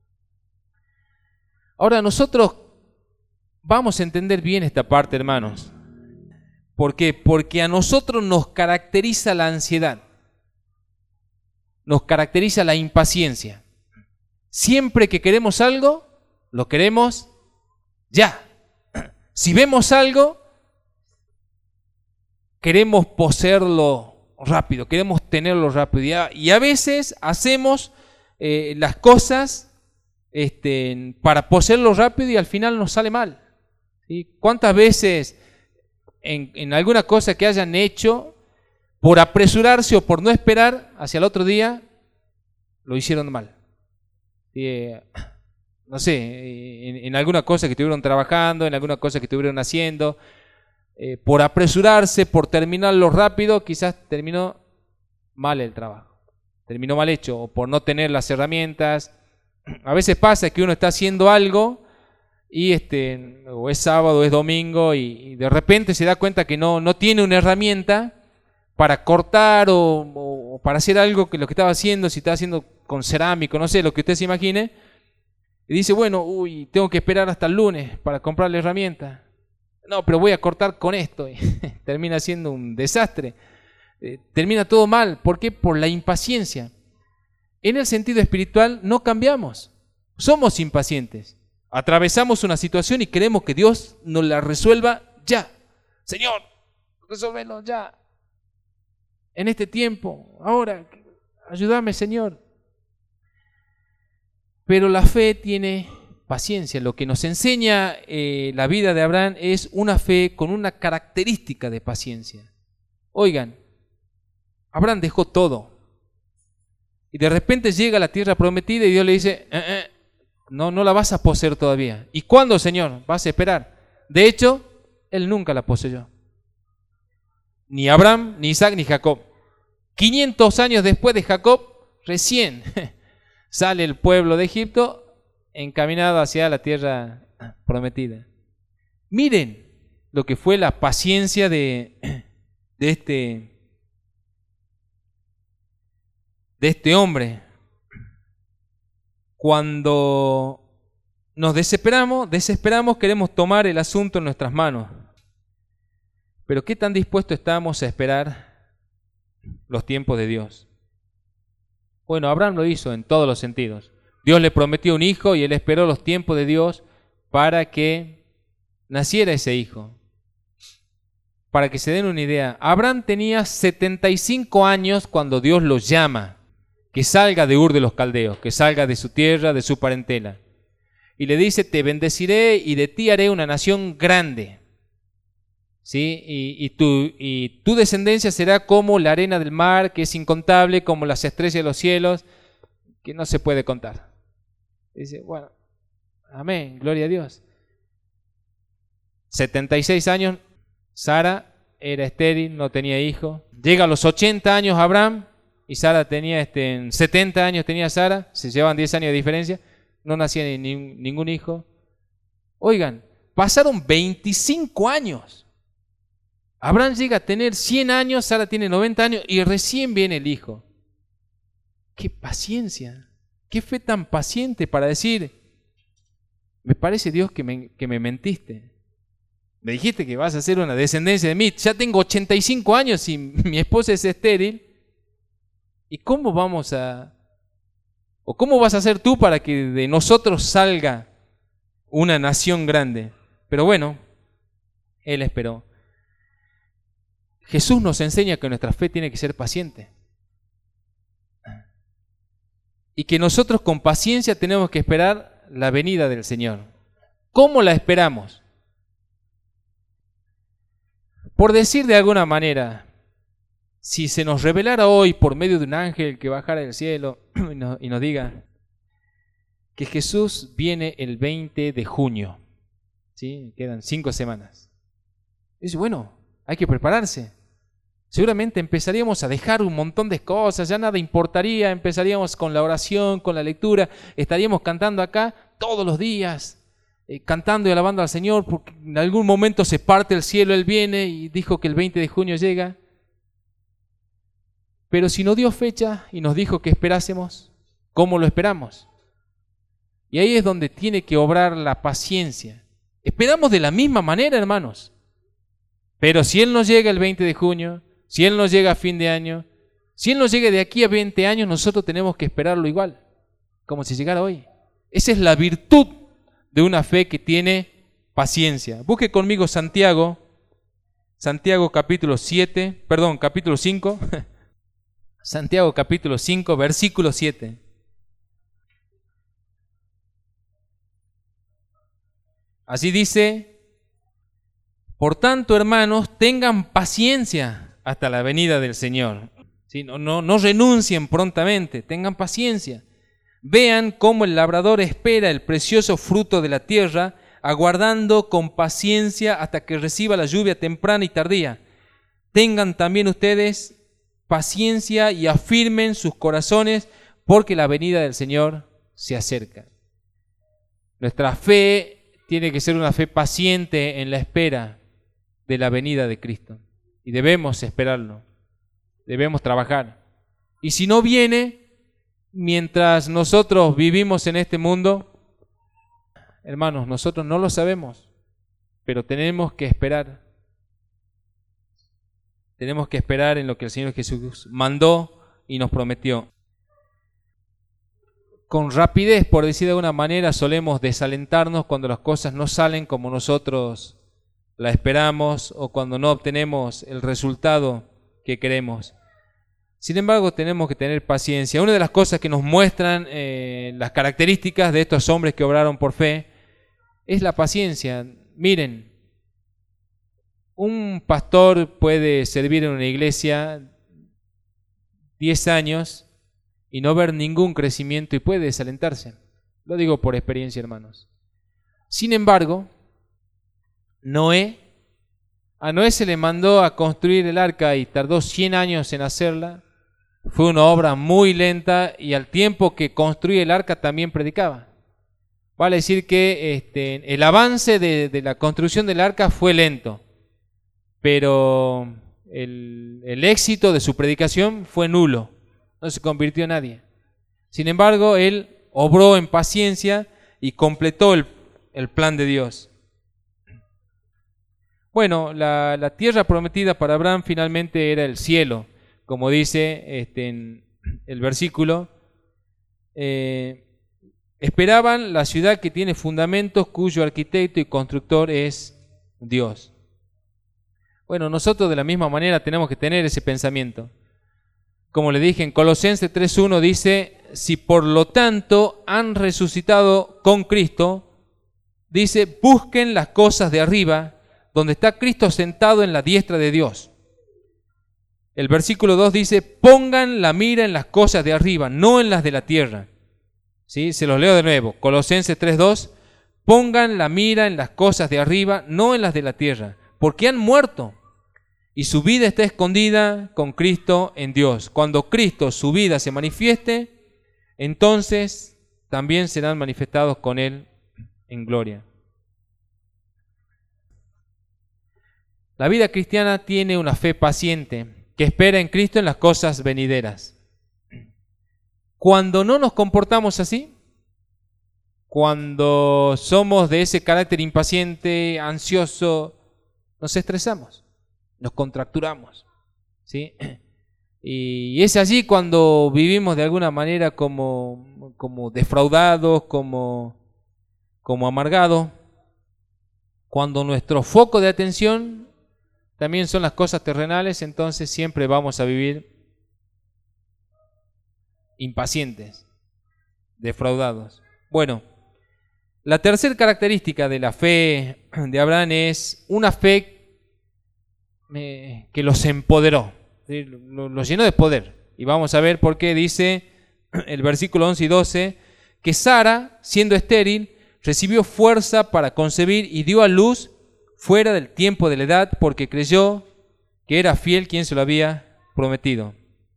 Ahora nosotros vamos a entender bien esta parte, hermanos. ¿Por qué? Porque a nosotros nos caracteriza la ansiedad. Nos caracteriza la impaciencia. Siempre que queremos algo, lo queremos ya. Si vemos algo, queremos poseerlo rápido, queremos tenerlo rápido. Y a, y a veces hacemos eh, las cosas este, para poseerlo rápido y al final nos sale mal. ¿Sí? ¿Cuántas veces en, en alguna cosa que hayan hecho, por apresurarse o por no esperar hacia el otro día, lo hicieron mal? Eh, no sé, en, en alguna cosa que estuvieron trabajando, en alguna cosa que estuvieron haciendo, eh, por apresurarse, por terminarlo rápido, quizás terminó mal el trabajo, terminó mal hecho, o por no tener las herramientas. A veces pasa que uno está haciendo algo y este, o es sábado o es domingo y, y de repente se da cuenta que no, no tiene una herramienta para cortar o, o, o para hacer algo que lo que estaba haciendo, si estaba haciendo con cerámico, no sé, lo que usted se imagine, y dice, bueno, uy, tengo que esperar hasta el lunes para comprar la herramienta. No, pero voy a cortar con esto. Termina siendo un desastre. Eh, termina todo mal. ¿Por qué? Por la impaciencia. En el sentido espiritual no cambiamos. Somos impacientes. Atravesamos una situación y queremos que Dios nos la resuelva ya. Señor, resuélvelo ya. En este tiempo, ahora, ayúdame, Señor. Pero la fe tiene paciencia. Lo que nos enseña eh, la vida de Abraham es una fe con una característica de paciencia. Oigan, Abraham dejó todo. Y de repente llega a la tierra prometida y Dios le dice, eh, eh, no, no la vas a poseer todavía. ¿Y cuándo, Señor? Vas a esperar. De hecho, él nunca la poseyó. Ni Abraham, ni Isaac, ni Jacob. quinientos años después de Jacob, recién sale el pueblo de Egipto encaminado hacia la tierra prometida. Miren lo que fue la paciencia de, de, este, de este hombre. Cuando nos desesperamos, desesperamos, queremos tomar el asunto en nuestras manos. Pero ¿qué tan dispuestos estamos a esperar los tiempos de Dios? Bueno, Abraham lo hizo en todos los sentidos. Dios le prometió un hijo y él esperó los tiempos de Dios para que naciera ese hijo. Para que se den una idea, Abraham tenía setenta y cinco años cuando Dios lo llama, que salga de Ur de los Caldeos, que salga de su tierra, de su parentela. Y le dice, te bendeciré y de ti haré una nación grande. ¿Sí? Y, y, tu, y tu descendencia será como la arena del mar, que es incontable, como las estrellas de los cielos, que no se puede contar. Dice, bueno, amén, gloria a Dios. setenta y seis años, Sara era estéril, no tenía hijo. Llega a los ochenta años Abraham, y Sara tenía, este, setenta años tenía Sara, se llevan diez años de diferencia, no nacía ni, ni, ningún hijo. Oigan, pasaron veinticinco años. Abraham llega a tener cien años, Sara tiene noventa años y recién viene el hijo. ¡Qué paciencia! ¡Qué fe tan paciente para decir, me parece Dios que me, que me mentiste! Me dijiste que vas a hacer una descendencia de mí, ya tengo ochenta y cinco años y mi esposa es estéril. ¿Y cómo vamos a, o cómo vas a hacer tú para que de nosotros salga una nación grande? Pero bueno, él esperó. Jesús nos enseña que nuestra fe tiene que ser paciente. Y que nosotros con paciencia tenemos que esperar la venida del Señor. ¿Cómo la esperamos? Por decir de alguna manera, si se nos revelara hoy por medio de un ángel que bajara del cielo y nos, y nos diga que Jesús viene el veinte de junio, ¿sí? Quedan cinco semanas. Dice, bueno, hay que prepararse. Seguramente empezaríamos a dejar un montón de cosas, ya nada importaría, empezaríamos con la oración, con la lectura, estaríamos cantando acá todos los días, eh, cantando y alabando al Señor, porque en algún momento se parte el cielo, Él viene y dijo que el veinte de junio llega. Pero si no dio fecha y nos dijo que esperásemos, ¿cómo lo esperamos? Y ahí es donde tiene que obrar la paciencia. Esperamos de la misma manera, hermanos. Pero si Él nos llega el veinte de junio, si Él nos llega a fin de año, si Él nos llega de aquí a veinte años, nosotros tenemos que esperarlo igual, como si llegara hoy. Esa es la virtud de una fe que tiene paciencia. Busque conmigo Santiago, Santiago capítulo siete, perdón, capítulo cinco, Santiago capítulo cinco, versículo siete. Así dice, por tanto, hermanos, tengan paciencia hasta la venida del Señor. ¿Sí? No, no, no renuncien prontamente, tengan paciencia. Vean cómo el labrador espera el precioso fruto de la tierra, aguardando con paciencia hasta que reciba la lluvia temprana y tardía. Tengan también ustedes paciencia y afirmen sus corazones, porque la venida del Señor se acerca. Nuestra fe tiene que ser una fe paciente en la espera de la venida de Cristo. Y debemos esperarlo, debemos trabajar. Y si no viene, mientras nosotros vivimos en este mundo, hermanos, nosotros no lo sabemos, pero tenemos que esperar. Tenemos que esperar en lo que el Señor Jesús mandó y nos prometió. Con rapidez, por decir de alguna manera, solemos desalentarnos cuando las cosas no salen como nosotros la esperamos o cuando no obtenemos el resultado que queremos. Sin embargo, tenemos que tener paciencia. Una de las cosas que nos muestran eh, las características de estos hombres que obraron por fe es la paciencia. Miren, un pastor puede servir en una iglesia diez años y no ver ningún crecimiento y puede desalentarse. Lo digo por experiencia, hermanos. Sin embargo, Noé, a Noé se le mandó a construir el arca y tardó cien años en hacerla. Fue una obra muy lenta y al tiempo que construía el arca también predicaba. Vale decir que este, el avance de, de la construcción del arca fue lento, pero el, el éxito de su predicación fue nulo, no se convirtió en nadie. Sin embargo, él obró en paciencia y completó el, el plan de Dios. Bueno, la, la tierra prometida para Abraham finalmente era el cielo, como dice este, en el versículo. Eh, esperaban la ciudad que tiene fundamentos, cuyo arquitecto y constructor es Dios. Bueno, nosotros de la misma manera tenemos que tener ese pensamiento. Como le dije en Colosenses tres uno dice, si por lo tanto han resucitado con Cristo, dice, busquen las cosas de arriba, donde está Cristo sentado en la diestra de Dios. El versículo dos dice, pongan la mira en las cosas de arriba, no en las de la tierra. ¿Sí? Se los leo de nuevo. Colosenses tres dos, pongan la mira en las cosas de arriba, no en las de la tierra, porque han muerto y su vida está escondida con Cristo en Dios. Cuando Cristo, su vida, se manifieste, entonces también serán manifestados con Él en gloria. La vida cristiana tiene una fe paciente que espera en Cristo en las cosas venideras. Cuando no nos comportamos así, cuando somos de ese carácter impaciente, ansioso, nos estresamos, nos contracturamos, ¿sí? Y es allí cuando vivimos de alguna manera como, como defraudados, como, como amargados, cuando nuestro foco de atención también son las cosas terrenales, entonces siempre vamos a vivir impacientes, defraudados. Bueno, la tercera característica de la fe de Abraham es una fe eh, que los empoderó, ¿sí? Los llenó de poder. Y vamos a ver por qué dice el versículo once y doce, que Sara, siendo estéril, recibió fuerza para concebir y dio a luz fuera del tiempo de la edad, porque creyó que era fiel quien se lo había prometido.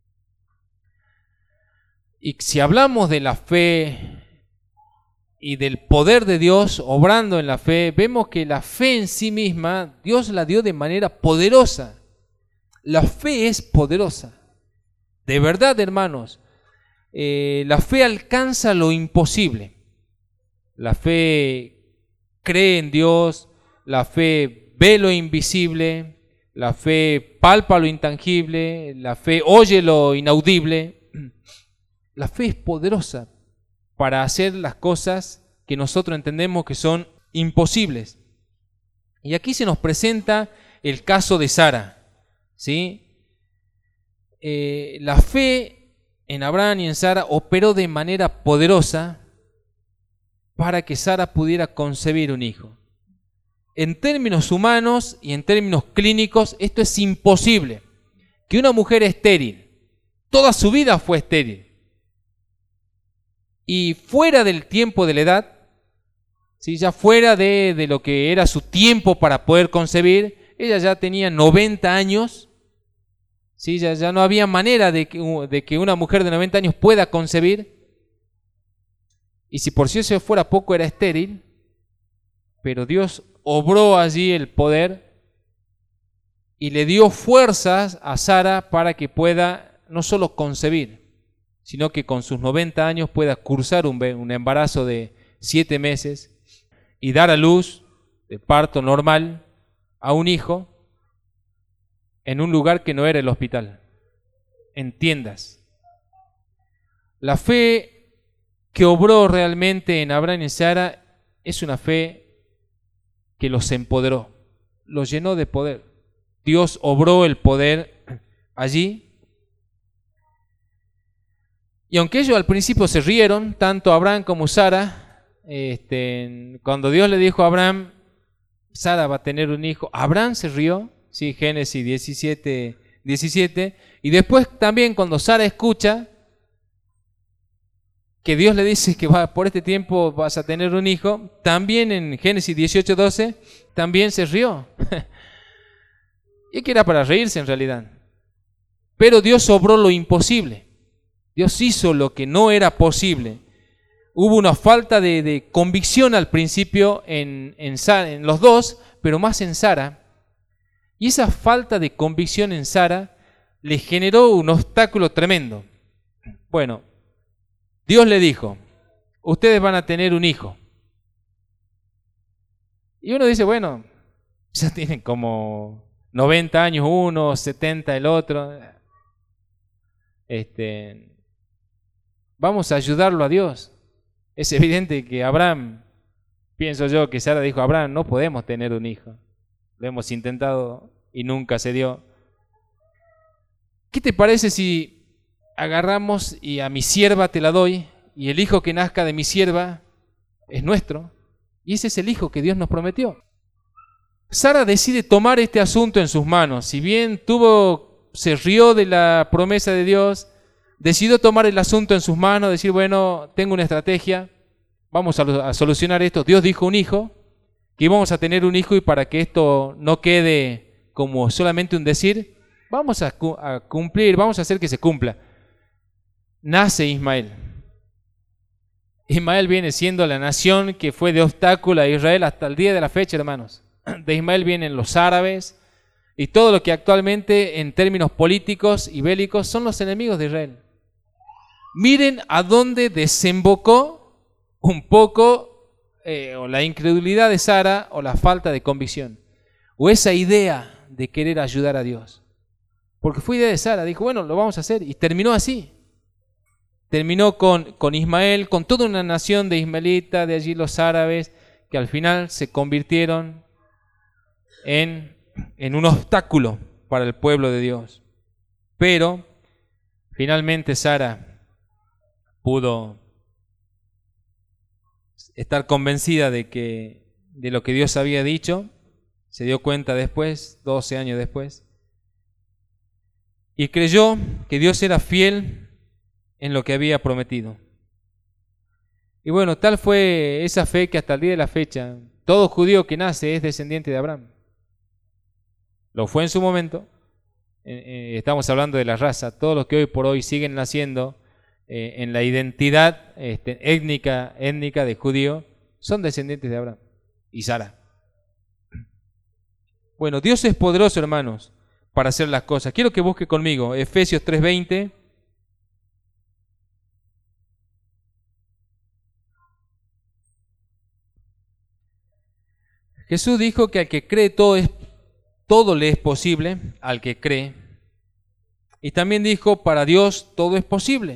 Y si hablamos de la fe y del poder de Dios obrando en la fe, vemos que la fe en sí misma, Dios la dio de manera poderosa. La fe es poderosa. De verdad, hermanos, eh, la fe alcanza lo imposible. La fe cree en Dios, la fe ve lo invisible, la fe palpa lo intangible, la fe oye lo inaudible. La fe es poderosa para hacer las cosas que nosotros entendemos que son imposibles. Y aquí se nos presenta el caso de Sara, ¿sí? Eh, la fe en Abraham y en Sara operó de manera poderosa para que Sara pudiera concebir un hijo. En términos humanos y en términos clínicos, esto es imposible. Que una mujer estéril, toda su vida fue estéril, y fuera del tiempo de la edad, ¿sí? Ya fuera de, de lo que era su tiempo para poder concebir, ella ya tenía noventa años, ¿sí? ya, ya no había manera de que, de que una mujer de noventa años pueda concebir, y si por si eso fuera poco era estéril, pero Dios obró allí el poder y le dio fuerzas a Sara para que pueda no solo concebir, sino que con sus noventa años pueda cursar un, un embarazo de siete meses y dar a luz de parto normal a un hijo en un lugar que no era el hospital, en tiendas. La fe que obró realmente en Abraham y Sara es una fe que los empoderó, los llenó de poder. Dios obró el poder allí Y aunque ellos al principio se rieron, tanto Abraham como Sara, este, cuando Dios le dijo a Abraham, Sara va a tener un hijo, Abraham se rió, sí, Génesis diecisiete, diecisiete, y después también cuando Sara escucha que Dios le dice que va, por este tiempo vas a tener un hijo, también en Génesis dieciocho, doce, también se rió. Y que era para reírse en realidad. Pero Dios obró lo imposible. Dios hizo lo que no era posible. Hubo una falta de, de convicción al principio en, en, Sara, en los dos, pero más en Sara. Y esa falta de convicción en Sara le generó un obstáculo tremendo. Bueno, Dios le dijo, ustedes van a tener un hijo. Y uno dice, bueno, ya tienen como noventa años uno, setenta el otro. Este, vamos a ayudarlo a Dios. Es evidente que Abraham, pienso yo que Sara dijo, Abraham, no podemos tener un hijo. Lo hemos intentado y nunca se dio. ¿Qué te parece si agarramos y a mi sierva te la doy y el hijo que nazca de mi sierva es nuestro? Y ese es el hijo que Dios nos prometió. Sara decide tomar este asunto en sus manos. Si bien tuvo, se rió de la promesa de Dios, decidió tomar el asunto en sus manos, decir, bueno, tengo una estrategia, vamos a, a solucionar esto. Dios dijo un hijo, que íbamos a tener un hijo, y para que esto no quede como solamente un decir, vamos a, a cumplir, vamos a hacer que se cumpla. Nace Ismael. Ismael viene siendo la nación que fue de obstáculo a Israel hasta el día de la fecha, hermanos. De Ismael vienen los árabes y todo lo que actualmente en términos políticos y bélicos son los enemigos de Israel. Miren a dónde desembocó un poco eh, o la incredulidad de Sara o la falta de convicción o esa idea de querer ayudar a Dios. Porque fue idea de Sara, dijo, bueno, lo vamos a hacer, y terminó así. Terminó con, con Ismael, con toda una nación de ismaelitas, de allí los árabes, que al final se convirtieron en, en un obstáculo para el pueblo de Dios. Pero finalmente Sara pudo estar convencida de que de lo que Dios había dicho, se dio cuenta después, doce años después, y creyó que Dios era fiel en lo que había prometido. Y bueno, tal fue esa fe que hasta el día de la fecha, todo judío que nace es descendiente de Abraham. Lo fue en su momento, eh, eh, estamos hablando de la raza, todos los que hoy por hoy siguen naciendo eh, en la identidad este, étnica, étnica de judío, son descendientes de Abraham y Sara. Bueno, Dios es poderoso, hermanos, para hacer las cosas. Quiero que busque conmigo Efesios tres veinte. Jesús dijo que al que cree todo, es, todo le es posible, al que cree. Y también dijo, para Dios todo es posible.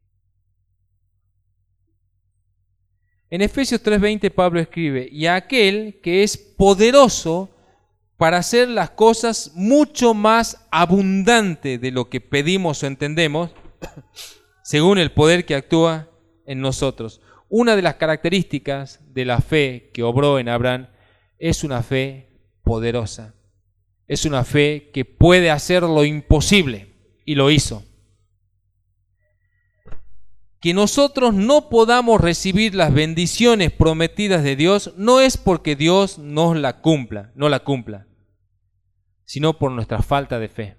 En Efesios tres veinte Pablo escribe, y a aquel que es poderoso para hacer las cosas mucho más abundante de lo que pedimos o entendemos, según el poder que actúa en nosotros. Una de las características de la fe que obró en Abraham es una fe poderosa. Es una fe que puede hacer lo imposible, y lo hizo. Que nosotros no podamos recibir las bendiciones prometidas de Dios no es porque Dios nos la cumpla, no la cumpla, sino por nuestra falta de fe.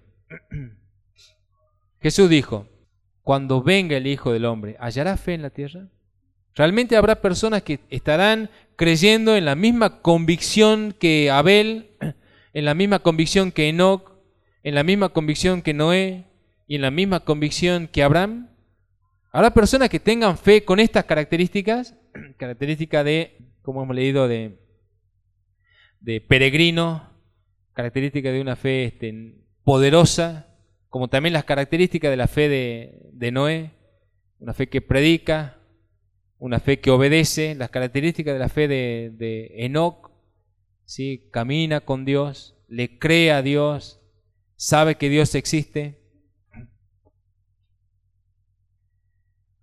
Jesús dijo, cuando venga el Hijo del Hombre, ¿hallará fe en la tierra? Realmente habrá personas que estarán creyendo en la misma convicción que Abel, en la misma convicción que Enoc, en la misma convicción que Noé y en la misma convicción que Abraham. Habrá personas que tengan fe con estas características, característica de, como hemos leído, de, de peregrino, característica de una fe este, poderosa, como también las características de la fe de, de Noé, una fe que predica, una fe que obedece, las características de la fe de, de Enoc, ¿sí? Camina con Dios, le cree a Dios, sabe que Dios existe.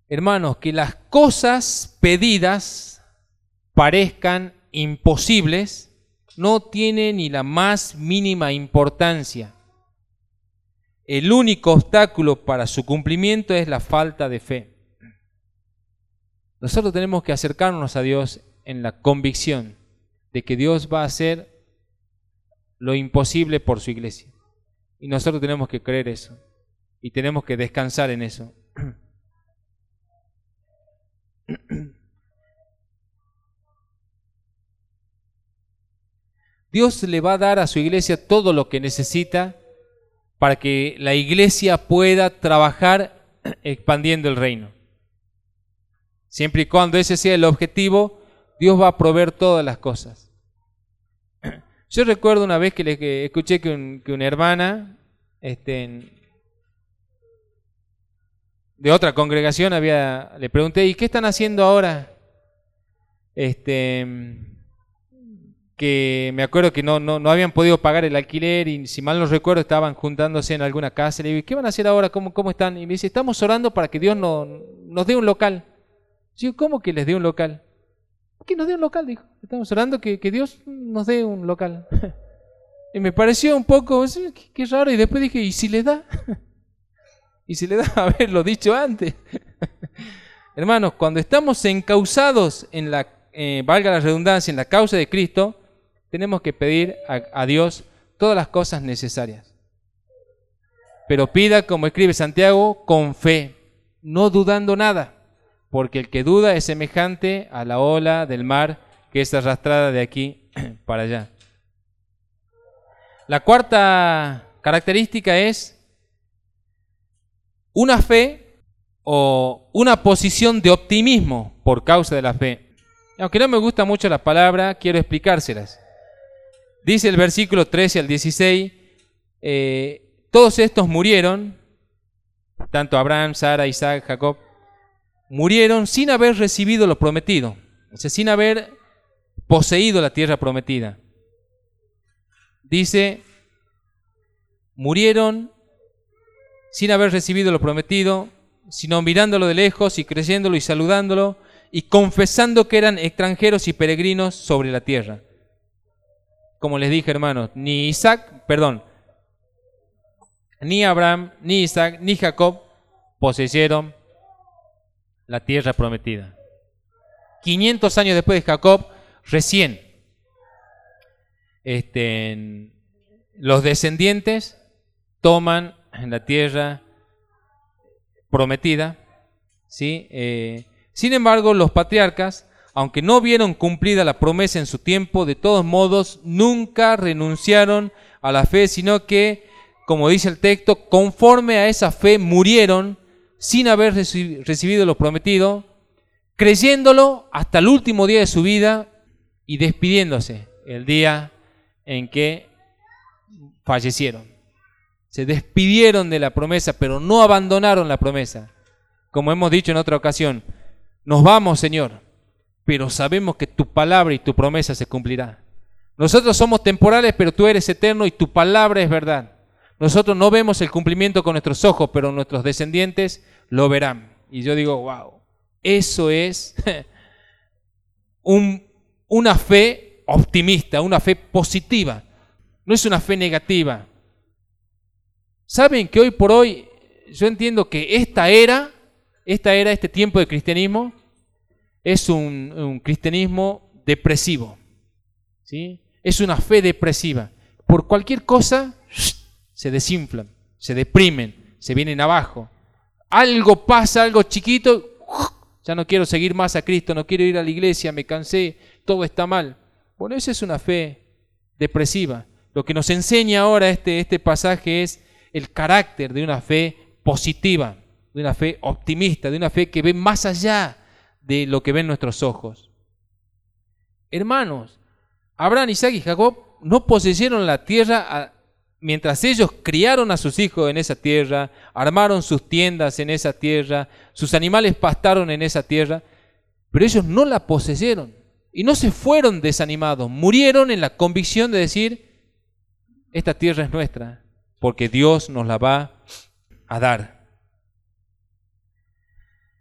hermanos, que las cosas pedidas parezcan imposibles, no tiene ni la más mínima importancia. El único obstáculo para su cumplimiento es la falta de fe. Nosotros tenemos que acercarnos a Dios en la convicción de que Dios va a hacer lo imposible por su iglesia. Y nosotros tenemos que creer eso. Y tenemos que descansar en eso. Dios le va a dar a su iglesia todo lo que necesita para que la iglesia pueda trabajar expandiendo el reino. Siempre y cuando ese sea el objetivo, Dios va a proveer todas las cosas. Yo recuerdo una vez que, le, que escuché que, un, que una hermana este, de otra congregación había, le pregunté, ¿y qué están haciendo ahora? Este, que me acuerdo que no, no, no habían podido pagar el alquiler y si mal no recuerdo estaban juntándose en alguna casa. Le digo, ¿qué van a hacer ahora? ¿Cómo, cómo están? Y me dice, estamos orando para que Dios no, nos dé un local. Yo, ¿cómo que les dé un local? Que nos dé un local, dijo. Estamos orando que, que Dios nos dé un local. Y me pareció un poco, qué, qué raro. Y después dije, ¿y si le da? ¿Y si le da haberlo dicho antes? Hermanos, cuando estamos encausados en la, eh, valga la redundancia, en la causa de Cristo, tenemos que pedir a, a Dios todas las cosas necesarias. Pero pida, como escribe Santiago, con fe, no dudando nada. Porque el que duda es semejante a la ola del mar que es arrastrada de aquí para allá. La cuarta característica es una fe o una posición de optimismo por causa de la fe. Aunque no me gusta mucho la palabra, quiero explicárselas. Dice el versículo trece al dieciséis, eh, todos estos murieron, tanto Abraham, Sara, Isaac, Jacob, murieron sin haber recibido lo prometido, o sea, sin haber poseído la tierra prometida. Dice, murieron sin haber recibido lo prometido, sino mirándolo de lejos y creyéndolo y saludándolo y confesando que eran extranjeros y peregrinos sobre la tierra. Como les dije, hermanos, ni Isaac, perdón, ni Abraham, ni Isaac, ni Jacob poseyeron la tierra prometida. quinientos años después de Jacob, recién este, los descendientes toman la tierra prometida, ¿sí? Eh, sin embargo, los patriarcas, aunque no vieron cumplida la promesa en su tiempo, de todos modos nunca renunciaron a la fe, sino que, como dice el texto, conforme a esa fe murieron sin haber recibido lo prometido, creyéndolo hasta el último día de su vida y despidiéndose el día en que fallecieron. Se despidieron de la promesa, pero no abandonaron la promesa. Como hemos dicho en otra ocasión, nos vamos, Señor, pero sabemos que tu palabra y tu promesa se cumplirá. Nosotros somos temporales, pero tú eres eterno y tu palabra es verdad. Nosotros no vemos el cumplimiento con nuestros ojos, pero nuestros descendientes lo verán. Y yo digo, wow, eso es un, una fe optimista, una fe positiva. No es una fe negativa. ¿Saben que hoy por hoy yo entiendo que esta era, esta era, este tiempo de cristianismo, es un, un cristianismo depresivo, ¿sí? Es una fe depresiva. Por cualquier cosa se desinflan, se deprimen, se vienen abajo. Algo pasa, algo chiquito, ya no quiero seguir más a Cristo, no quiero ir a la iglesia, me cansé, todo está mal. Bueno, esa es una fe depresiva. Lo que nos enseña ahora este, este pasaje es el carácter de una fe positiva, de una fe optimista, de una fe que ve más allá de lo que ven nuestros ojos. Hermanos, Abraham, Isaac y Jacob no poseyeron la tierra a, mientras ellos criaron a sus hijos en esa tierra, armaron sus tiendas en esa tierra, sus animales pastaron en esa tierra, pero ellos no la poseyeron y no se fueron desanimados, murieron en la convicción de decir, esta tierra es nuestra, porque Dios nos la va a dar.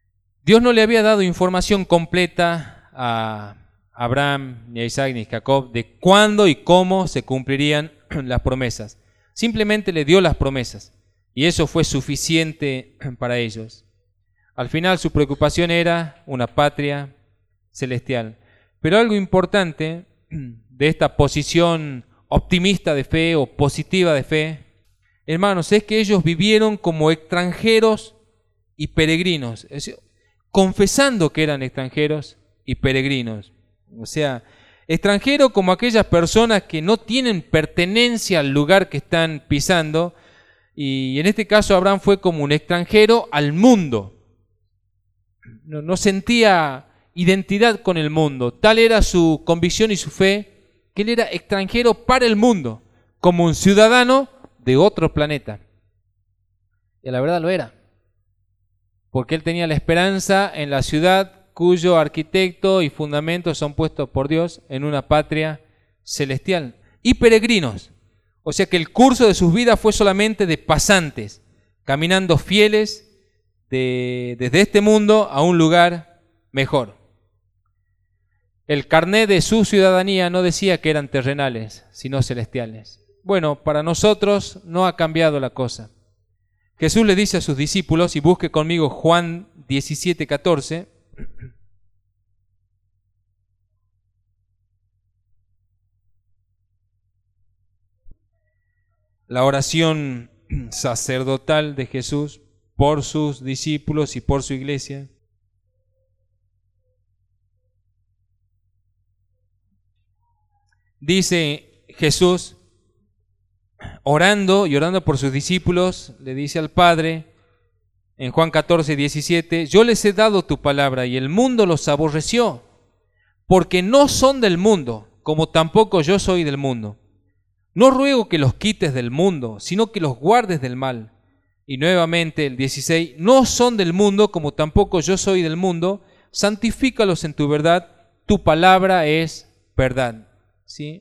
Dios no le había dado información completa a Abraham, ni a Isaac, ni a Jacob, de cuándo y cómo se cumplirían las promesas. Simplemente le dio las promesas y eso fue suficiente para ellos. Al final su preocupación era una patria celestial. Pero algo importante de esta posición optimista de fe o positiva de fe, hermanos, es que ellos vivieron como extranjeros y peregrinos, es decir, confesando que eran extranjeros y peregrinos. O sea, extranjero como aquellas personas que no tienen pertenencia al lugar que están pisando, y en este caso Abraham fue como un extranjero al mundo. No, no sentía identidad con el mundo. Tal era su convicción y su fe, que él era extranjero para el mundo, como un ciudadano de otro planeta. Y la verdad lo era, porque él tenía la esperanza en la ciudad cuyo arquitecto y fundamentos son puestos por Dios en una patria celestial. Y peregrinos, o sea que el curso de sus vidas fue solamente de pasantes, caminando fieles de, desde este mundo a un lugar mejor. El carné de su ciudadanía no decía que eran terrenales, sino celestiales. Bueno, para nosotros no ha cambiado la cosa. Jesús le dice a sus discípulos, y busque conmigo Juan diecisiete, catorce, la oración sacerdotal de Jesús por sus discípulos y por su iglesia. Dice Jesús, orando y orando por sus discípulos, le dice al Padre, en Juan catorce, diecisiete, yo les he dado tu palabra y el mundo los aborreció, porque no son del mundo, como tampoco yo soy del mundo. No ruego que los quites del mundo, sino que los guardes del mal. Y nuevamente el dieciséis, no son del mundo, como tampoco yo soy del mundo, santifícalos en tu verdad, tu palabra es verdad. ¿Sí?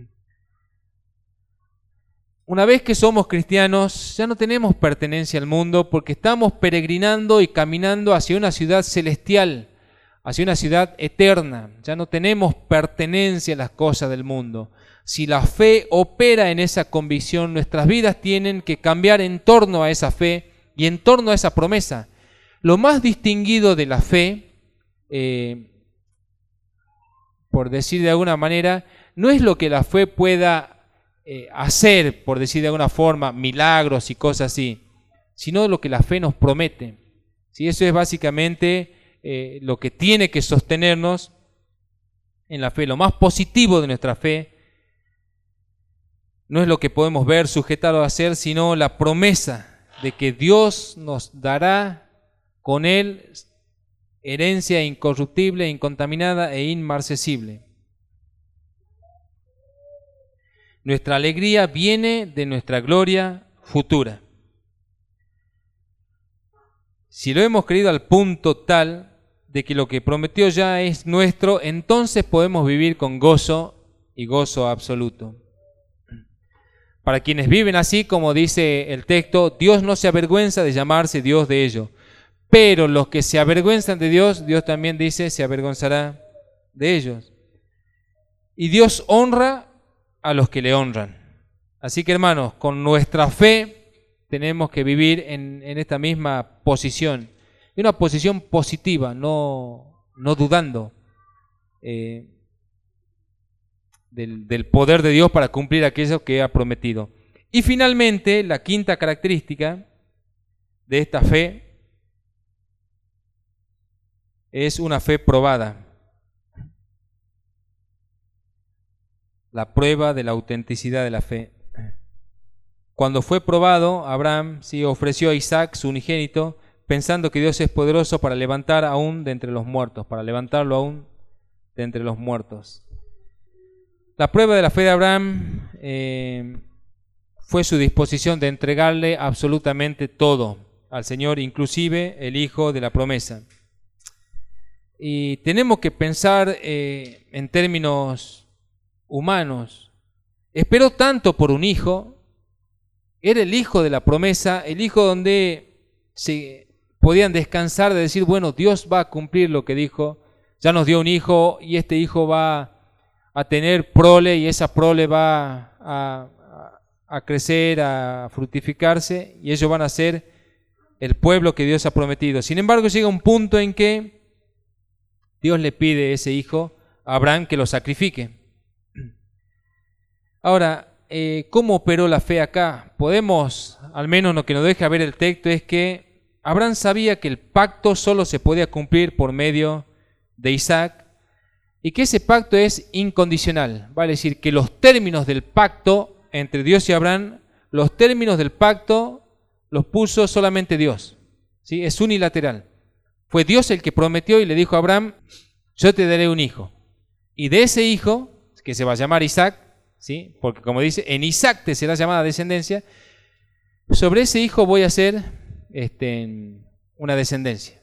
Una vez que somos cristianos, ya no tenemos pertenencia al mundo porque estamos peregrinando y caminando hacia una ciudad celestial, hacia una ciudad eterna. Ya no tenemos pertenencia a las cosas del mundo. Si la fe opera en esa convicción, nuestras vidas tienen que cambiar en torno a esa fe y en torno a esa promesa. Lo más distinguido de la fe, eh, por decir de alguna manera, no es lo que la fe pueda eh, hacer, por decir de alguna forma, milagros y cosas así, sino lo que la fe nos promete. ¿Sí? Eso es básicamente eh, lo que tiene que sostenernos en la fe. Lo más positivo de nuestra fe no es lo que podemos ver, sujetar o hacer, sino la promesa de que Dios nos dará con Él herencia incorruptible, incontaminada e inmarcesible. Nuestra alegría viene de nuestra gloria futura. Si lo hemos creído al punto tal de que lo que prometió ya es nuestro, entonces podemos vivir con gozo y gozo absoluto. Para quienes viven así, como dice el texto, Dios no se avergüenza de llamarse Dios de ellos. Pero los que se avergüenzan de Dios, Dios también dice, se avergonzará de ellos. Y Dios honra a los que le honran. Así que, hermanos, con nuestra fe tenemos que vivir en, en esta misma posición. Y una posición positiva, no, no dudando eh, del, del poder de Dios para cumplir aquello que ha prometido. Y finalmente, la quinta característica de esta fe es una fe probada. La prueba de la autenticidad de la fe. Cuando fue probado, Abraham sí ofreció a Isaac, su unigénito, pensando que Dios es poderoso para levantar aún de entre los muertos, para levantarlo aún de entre los muertos. La prueba de la fe de Abraham eh, fue su disposición de entregarle absolutamente todo al Señor, inclusive el hijo de la promesa. Y tenemos que pensar eh, en términos humanos. Esperó tanto por un hijo, era el hijo de la promesa, el hijo donde se podían descansar de decir, bueno, Dios va a cumplir lo que dijo, ya nos dio un hijo y este hijo va a tener prole y esa prole va a, a crecer, a fructificarse y ellos van a ser el pueblo que Dios ha prometido. Sin embargo, llega un punto en que Dios le pide a ese hijo, a Abraham, que lo sacrifique. Ahora, eh, ¿cómo operó la fe acá? Podemos, al menos lo que nos deja ver el texto es que Abraham sabía que el pacto solo se podía cumplir por medio de Isaac y que ese pacto es incondicional. Vale decir que los términos del pacto entre Dios y Abraham, los términos del pacto los puso solamente Dios, ¿sí? Es unilateral. Fue Dios el que prometió y le dijo a Abraham, yo te daré un hijo. Y de ese hijo, que se va a llamar Isaac, ¿sí? Porque como dice, en Isaac te será llamada descendencia, sobre ese hijo voy a hacer este, una descendencia.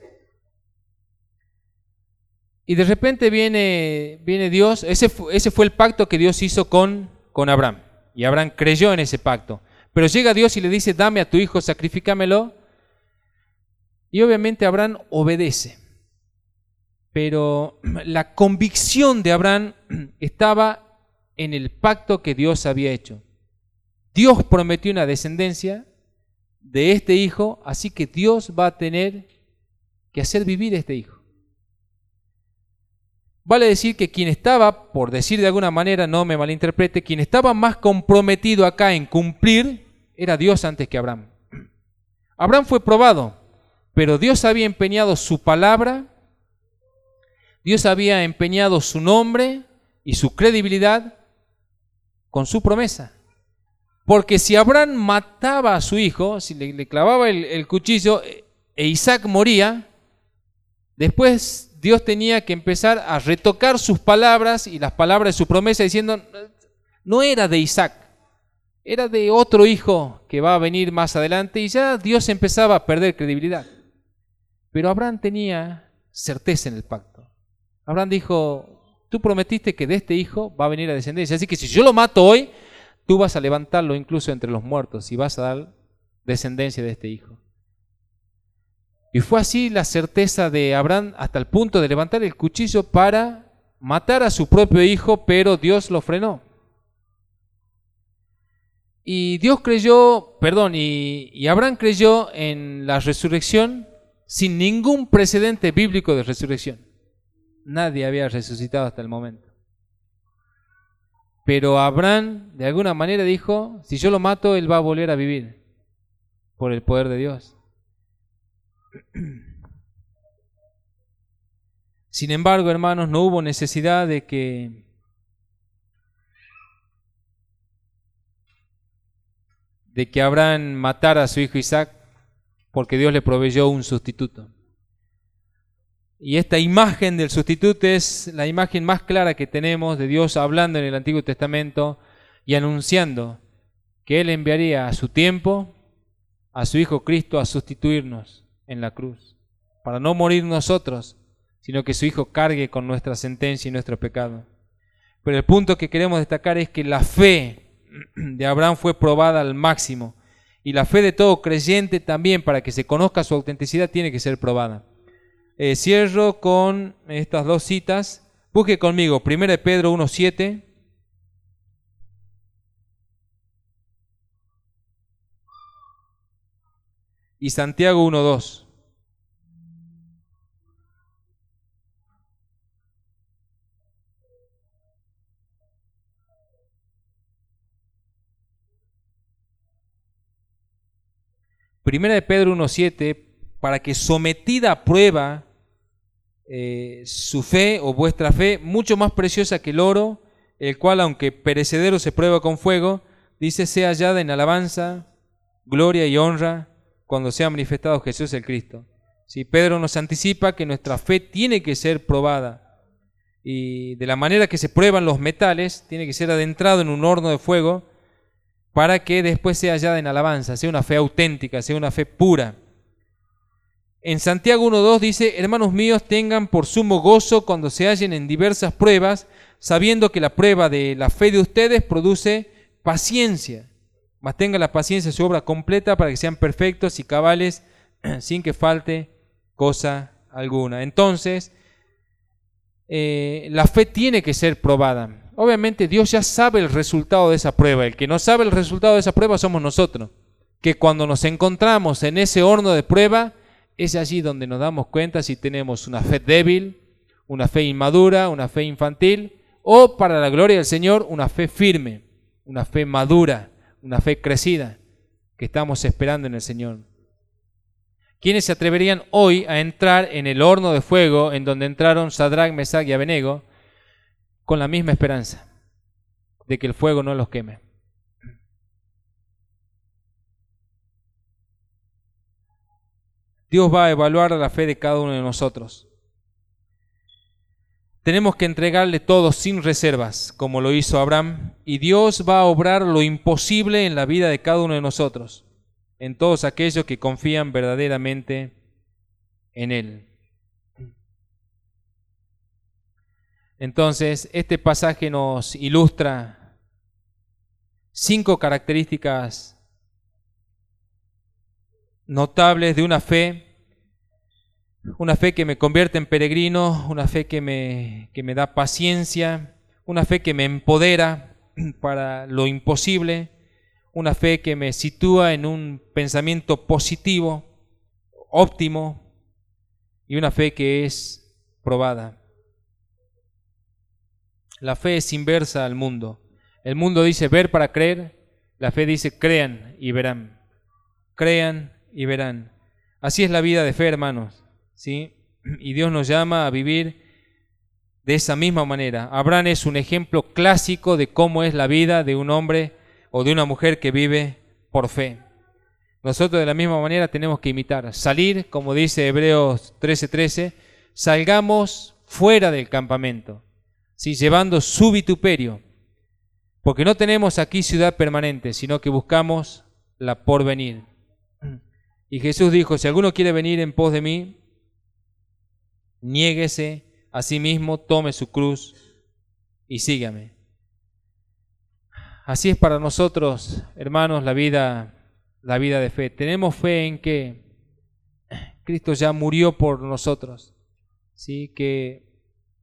Y de repente viene, viene Dios, ese fue, ese fue el pacto que Dios hizo con, con Abraham. Y Abraham creyó en ese pacto. Pero llega Dios y le dice, dame a tu hijo, sacrifícamelo. Y obviamente Abraham obedece. Pero la convicción de Abraham estaba en el pacto que Dios había hecho. Dios prometió una descendencia de este hijo, así que Dios va a tener que hacer vivir a este hijo. Vale decir que quien estaba, por decir de alguna manera, no me malinterprete, quien estaba más comprometido acá en cumplir era Dios antes que Abraham. Abraham fue probado, pero Dios había empeñado su palabra, Dios había empeñado su nombre y su credibilidad con su promesa. Porque si Abraham mataba a su hijo, si le, le clavaba el, el cuchillo e Isaac moría, después Dios tenía que empezar a retocar sus palabras y las palabras de su promesa diciendo, no era de Isaac, era de otro hijo que va a venir más adelante, y ya Dios empezaba a perder credibilidad. Pero Abraham tenía certeza en el pacto. Abraham dijo, tú prometiste que de este hijo va a venir la descendencia, así que si yo lo mato hoy, tú vas a levantarlo incluso entre los muertos y vas a dar descendencia de este hijo. Y fue así la certeza de Abraham hasta el punto de levantar el cuchillo para matar a su propio hijo, pero Dios lo frenó. Y Dios creyó, perdón, y, y Abraham creyó en la resurrección sin ningún precedente bíblico de resurrección. Nadie había resucitado hasta el momento. Pero Abraham de alguna manera dijo, si yo lo mato, él va a volver a vivir por el poder de Dios. Sin embargo, hermanos, no hubo necesidad de que de que Abraham matara a su hijo Isaac, porque Dios le proveyó un sustituto. Y esta imagen del sustituto es la imagen más clara que tenemos de Dios hablando en el Antiguo Testamento y anunciando que Él enviaría a su tiempo a su Hijo Cristo a sustituirnos en la cruz, para no morir nosotros, sino que su Hijo cargue con nuestra sentencia y nuestro pecado. Pero el punto que queremos destacar es que la fe de Abraham fue probada al máximo, y la fe de todo creyente también, para que se conozca su autenticidad, tiene que ser probada. Eh, cierro con estas dos citas. Busque conmigo primera de Pedro uno siete. Y Santiago uno dos. Primera de Pedro uno siete, para que sometida a prueba eh, su fe o vuestra fe, mucho más preciosa que el oro, el cual aunque perecedero se prueba con fuego, dice, sea hallada en alabanza, gloria y honra cuando sea manifestado Jesús el Cristo. ¿Sí? Pedro nos anticipa que nuestra fe tiene que ser probada, y de la manera que se prueban los metales, tiene que ser adentrado en un horno de fuego para que después sea hallada en alabanza, sea una fe auténtica, sea una fe pura. En Santiago uno dos dice, hermanos míos, tengan por sumo gozo cuando se hallen en diversas pruebas, sabiendo que la prueba de la fe de ustedes produce paciencia. Mas tenga la paciencia su obra completa para que sean perfectos y cabales sin que falte cosa alguna. Entonces, eh, la fe tiene que ser probada. Obviamente Dios ya sabe el resultado de esa prueba. El que no sabe el resultado de esa prueba somos nosotros, que cuando nos encontramos en ese horno de prueba, es allí donde nos damos cuenta si tenemos una fe débil, una fe inmadura, una fe infantil, o para la gloria del Señor, una fe firme, una fe madura, una fe crecida, que estamos esperando en el Señor. ¿Quiénes se atreverían hoy a entrar en el horno de fuego en donde entraron Sadrach, Mesach y Abednego con la misma esperanza de que el fuego no los queme? Dios va a evaluar la fe de cada uno de nosotros. Tenemos que entregarle todo sin reservas, como lo hizo Abraham, y Dios va a obrar lo imposible en la vida de cada uno de nosotros, en todos aquellos que confían verdaderamente en Él. Entonces, este pasaje nos ilustra cinco características notables de una fe, una fe que me convierte en peregrino, una fe que me, que me da paciencia, una fe que me empodera para lo imposible, una fe que me sitúa en un pensamiento positivo, óptimo, y una fe que es probada. La fe es inversa al mundo. El mundo dice ver para creer, la fe dice crean y verán. Crean y verán. Así es la vida de fe, hermanos, ¿sí? Y Dios nos llama a vivir de esa misma manera. Abraham es un ejemplo clásico de cómo es la vida de un hombre o de una mujer que vive por fe. Nosotros de la misma manera tenemos que imitar, salir, como dice Hebreos trece trece, salgamos fuera del campamento, ¿sí? Llevando su vituperio, porque no tenemos aquí ciudad permanente, sino que buscamos la porvenir. Y Jesús dijo, si alguno quiere venir en pos de mí, niéguese a sí mismo, tome su cruz y sígame. Así es para nosotros, hermanos, la vida, la vida de fe. Tenemos fe en que Cristo ya murió por nosotros, ¿sí? Que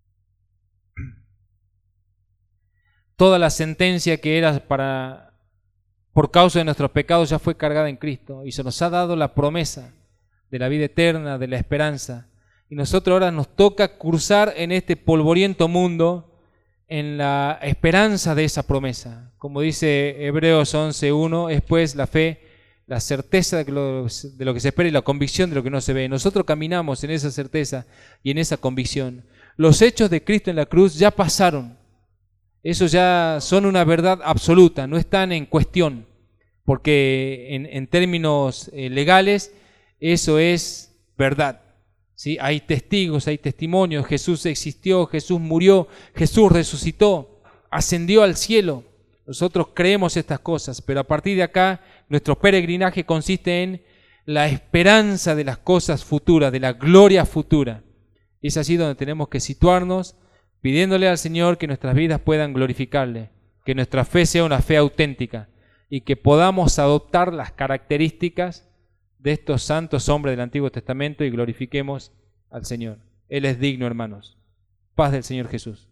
toda la sentencia que era para por causa de nuestros pecados ya fue cargada en Cristo y se nos ha dado la promesa de la vida eterna, de la esperanza. Y nosotros ahora nos toca cursar en este polvoriento mundo en la esperanza de esa promesa. Como dice Hebreos once uno, es pues la fe, la certeza de lo, de lo que se espera y la convicción de lo que no se ve. Nosotros caminamos en esa certeza y en esa convicción. Los hechos de Cristo en la cruz ya pasaron. Esos ya son una verdad absoluta, no están en cuestión, porque en, en términos eh, legales eso es verdad, ¿sí? Hay testigos, hay testimonios, Jesús existió, Jesús murió, Jesús resucitó, ascendió al cielo. Nosotros creemos estas cosas, pero a partir de acá nuestro peregrinaje consiste en la esperanza de las cosas futuras, de la gloria futura. Y es así donde tenemos que situarnos, pidiéndole al Señor que nuestras vidas puedan glorificarle, que nuestra fe sea una fe auténtica y que podamos adoptar las características de estos santos hombres del Antiguo Testamento y glorifiquemos al Señor. Él es digno, hermanos. Paz del Señor Jesús.